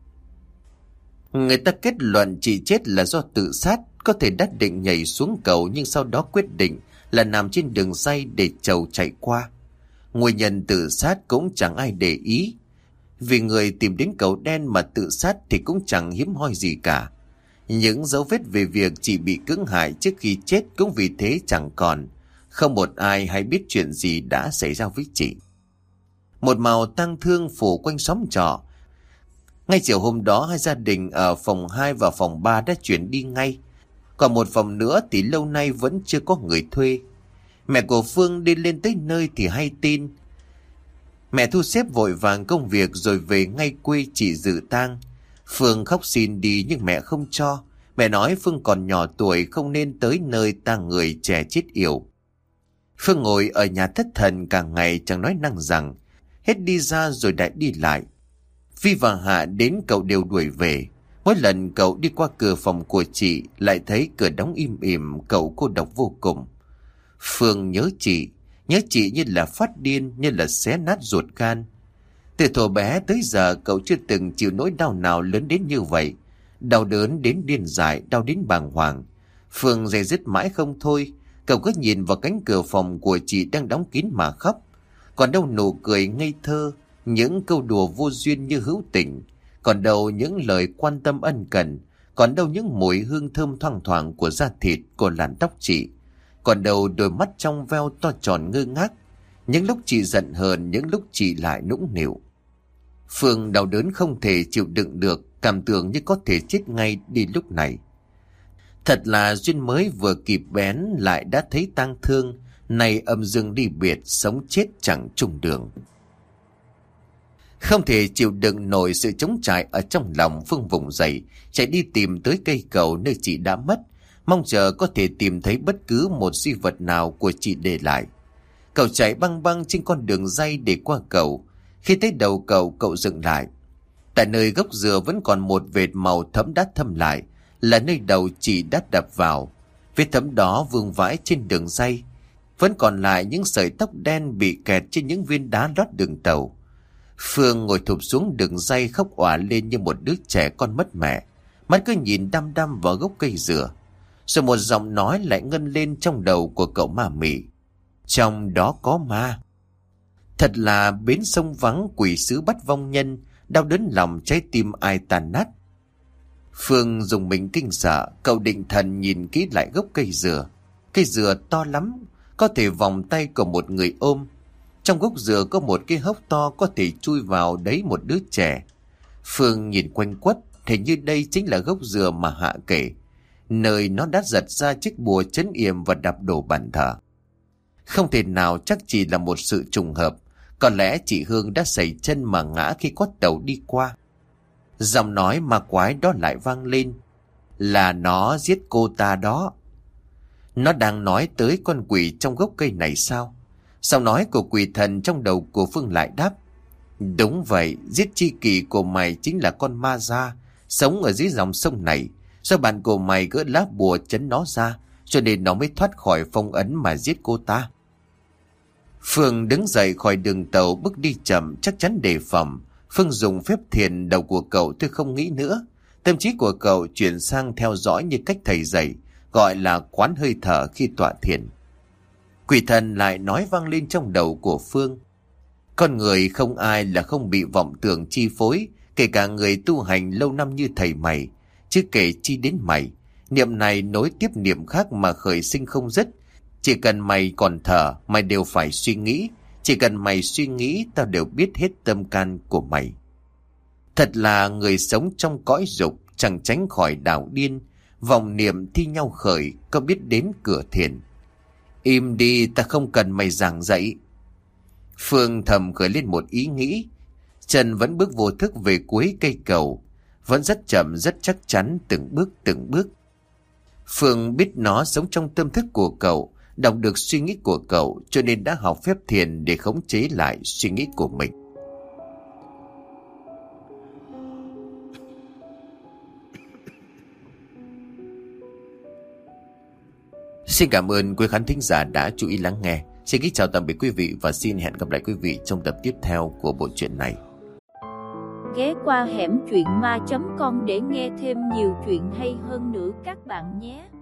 Người ta kết luận chị chết là do tự sát, có thể đã định nhảy xuống cầu nhưng sau đó quyết định là nằm trên đường ray để chầu chạy qua. Nguyên nhân tự sát cũng chẳng ai để ý, vì người tìm đến cầu đen mà tự sát thì cũng chẳng hiếm hoi gì cả. Những dấu vết về việc chị bị cưỡng hại trước khi chết cũng vì thế chẳng còn. Không một ai hay biết chuyện gì đã xảy ra với chị. Một màu tang thương phủ quanh xóm trọ. Ngay chiều hôm đó, hai gia đình ở phòng hai và phòng ba đã chuyển đi ngay. Còn một phòng nữa thì lâu nay vẫn chưa có người thuê. Mẹ của Phương đi lên tới nơi thì hay tin. Mẹ thu xếp vội vàng công việc rồi về ngay quê chỉ dự tang. Phương khóc xin đi nhưng mẹ không cho. Mẹ nói Phương còn nhỏ tuổi, không nên tới nơi tang người trẻ chết yểu. Phương ngồi ở nhà thất thần cả ngày chẳng nói năng rằng, hết đi ra rồi lại đi lại. Phi và Hạ đến cậu đều đuổi về. Mỗi lần cậu đi qua cửa phòng của chị lại thấy cửa đóng im ỉm, cậu cô độc vô cùng. Phương nhớ chị, nhớ chị như là phát điên, như là xé nát ruột gan. Từ thuở bé tới giờ cậu chưa từng chịu nỗi đau nào lớn đến như vậy. Đau đớn đến điên dại, đau đến bàng hoàng. Phương dè dứt mãi không thôi. Cậu cứ nhìn vào cánh cửa phòng của chị đang đóng kín mà khóc. Còn đâu nụ cười ngây thơ, những câu đùa vô duyên như hữu tình. Còn đâu những lời quan tâm ân cần. Còn đâu những mùi hương thơm thoang thoảng của da thịt, của làn tóc chị. Còn đâu đôi mắt trong veo to tròn ngơ ngác. Những lúc chị giận hờn, những lúc chị lại nũng nịu. Phương đau đớn không thể chịu đựng được, cảm tưởng như có thể chết ngay đi lúc này. Thật là duyên mới vừa kịp bén lại đã thấy tang thương, nay âm dương đi biệt, sống chết chẳng chung đường. Không thể chịu đựng nổi sự trống trải ở trong lòng, Phương vùng dậy, chạy đi tìm tới cây cầu nơi chị đã mất, mong chờ có thể tìm thấy bất cứ một di vật nào của chị để lại. Cậu chạy băng băng trên con đường ray để qua cầu. Khi tới đầu cầu, cậu dừng lại. Tại nơi gốc dừa vẫn còn một vệt màu thẫm đã thâm lại, là nơi đầu chị đã đập vào. Vết thấm đó vương vãi trên đường ray. Vẫn còn lại những sợi tóc đen bị kẹt trên những viên đá lót đường tàu. Phương ngồi thụp xuống đường ray khóc òa lên như một đứa trẻ con mất mẹ. Mắt cứ nhìn đăm đăm vào gốc cây dừa. Rồi một giọng nói lại ngân lên trong đầu của cậu ma mị. Trong đó có ma. Thật là bến sông vắng, quỷ sứ bắt vong nhân, đau đớn lòng trái tim ai tàn nát. Phương dùng mình kinh sợ, cậu định thần nhìn kỹ lại gốc cây dừa. Cây dừa to lắm, có thể vòng tay của một người ôm. Trong gốc dừa có một cái hốc to, có thể chui vào đấy một đứa trẻ. Phương nhìn quanh quất, hình như đây chính là gốc dừa mà Hạ kể, nơi nó đã giật ra chiếc bùa trấn yểm và đập đổ bàn thờ. Không thể nào, chắc chỉ là một sự trùng hợp. Có lẽ chị Hương đã sẩy chân mà ngã khi có tàu đi qua. Giọng nói ma quái đó lại vang lên: là nó giết cô ta đó. Nó đang nói tới con quỷ trong gốc cây này sao? Giọng nói của quỷ thần trong đầu của Phương lại đáp: đúng vậy, giết chi kỷ của mày chính là con ma da sống ở dưới dòng sông này. Do bạn của mày gỡ lá bùa trấn nó ra, cho nên nó mới thoát khỏi phong ấn mà giết cô ta. Phương đứng dậy khỏi đường tàu, bước đi chậm, chắc chắn đề phòng. Phương dùng phép thiền, đầu của cậu tôi không nghĩ nữa. Tâm trí của cậu chuyển sang theo dõi như cách thầy dạy, gọi là quán hơi thở khi tọa thiền. Quỷ thần lại nói vang lên trong đầu của Phương: con người không ai là không bị vọng tưởng chi phối, kể cả người tu hành lâu năm như thầy mày. Chứ kể chi đến mày, niệm này nối tiếp niệm khác mà khởi sinh không dứt. Chỉ cần mày còn thở, mày đều phải suy nghĩ. Chỉ cần mày suy nghĩ, tao đều biết hết tâm can của mày. Thật là người sống trong cõi dục, chẳng tránh khỏi đảo điên. Vòng niệm thi nhau khởi, có biết đến cửa thiền. Im đi, ta không cần mày giảng dạy. Phương thầm khởi lên một ý nghĩ. Chân vẫn bước vô thức về cuối cây cầu, vẫn rất chậm, rất chắc chắn, từng bước từng bước. Phương biết nó sống trong tâm thức của cậu, đọc được suy nghĩ của cậu, cho nên đã học phép thiền để khống chế lại suy nghĩ của mình. Xin cảm ơn quý khán thính giả đã chú ý lắng nghe. Xin kính chào tạm biệt quý vị và xin hẹn gặp lại quý vị trong tập tiếp theo của bộ truyện này. Ghé qua hẻm truyện ma chấm com để nghe thêm nhiều chuyện hay hơn nữa các bạn nhé.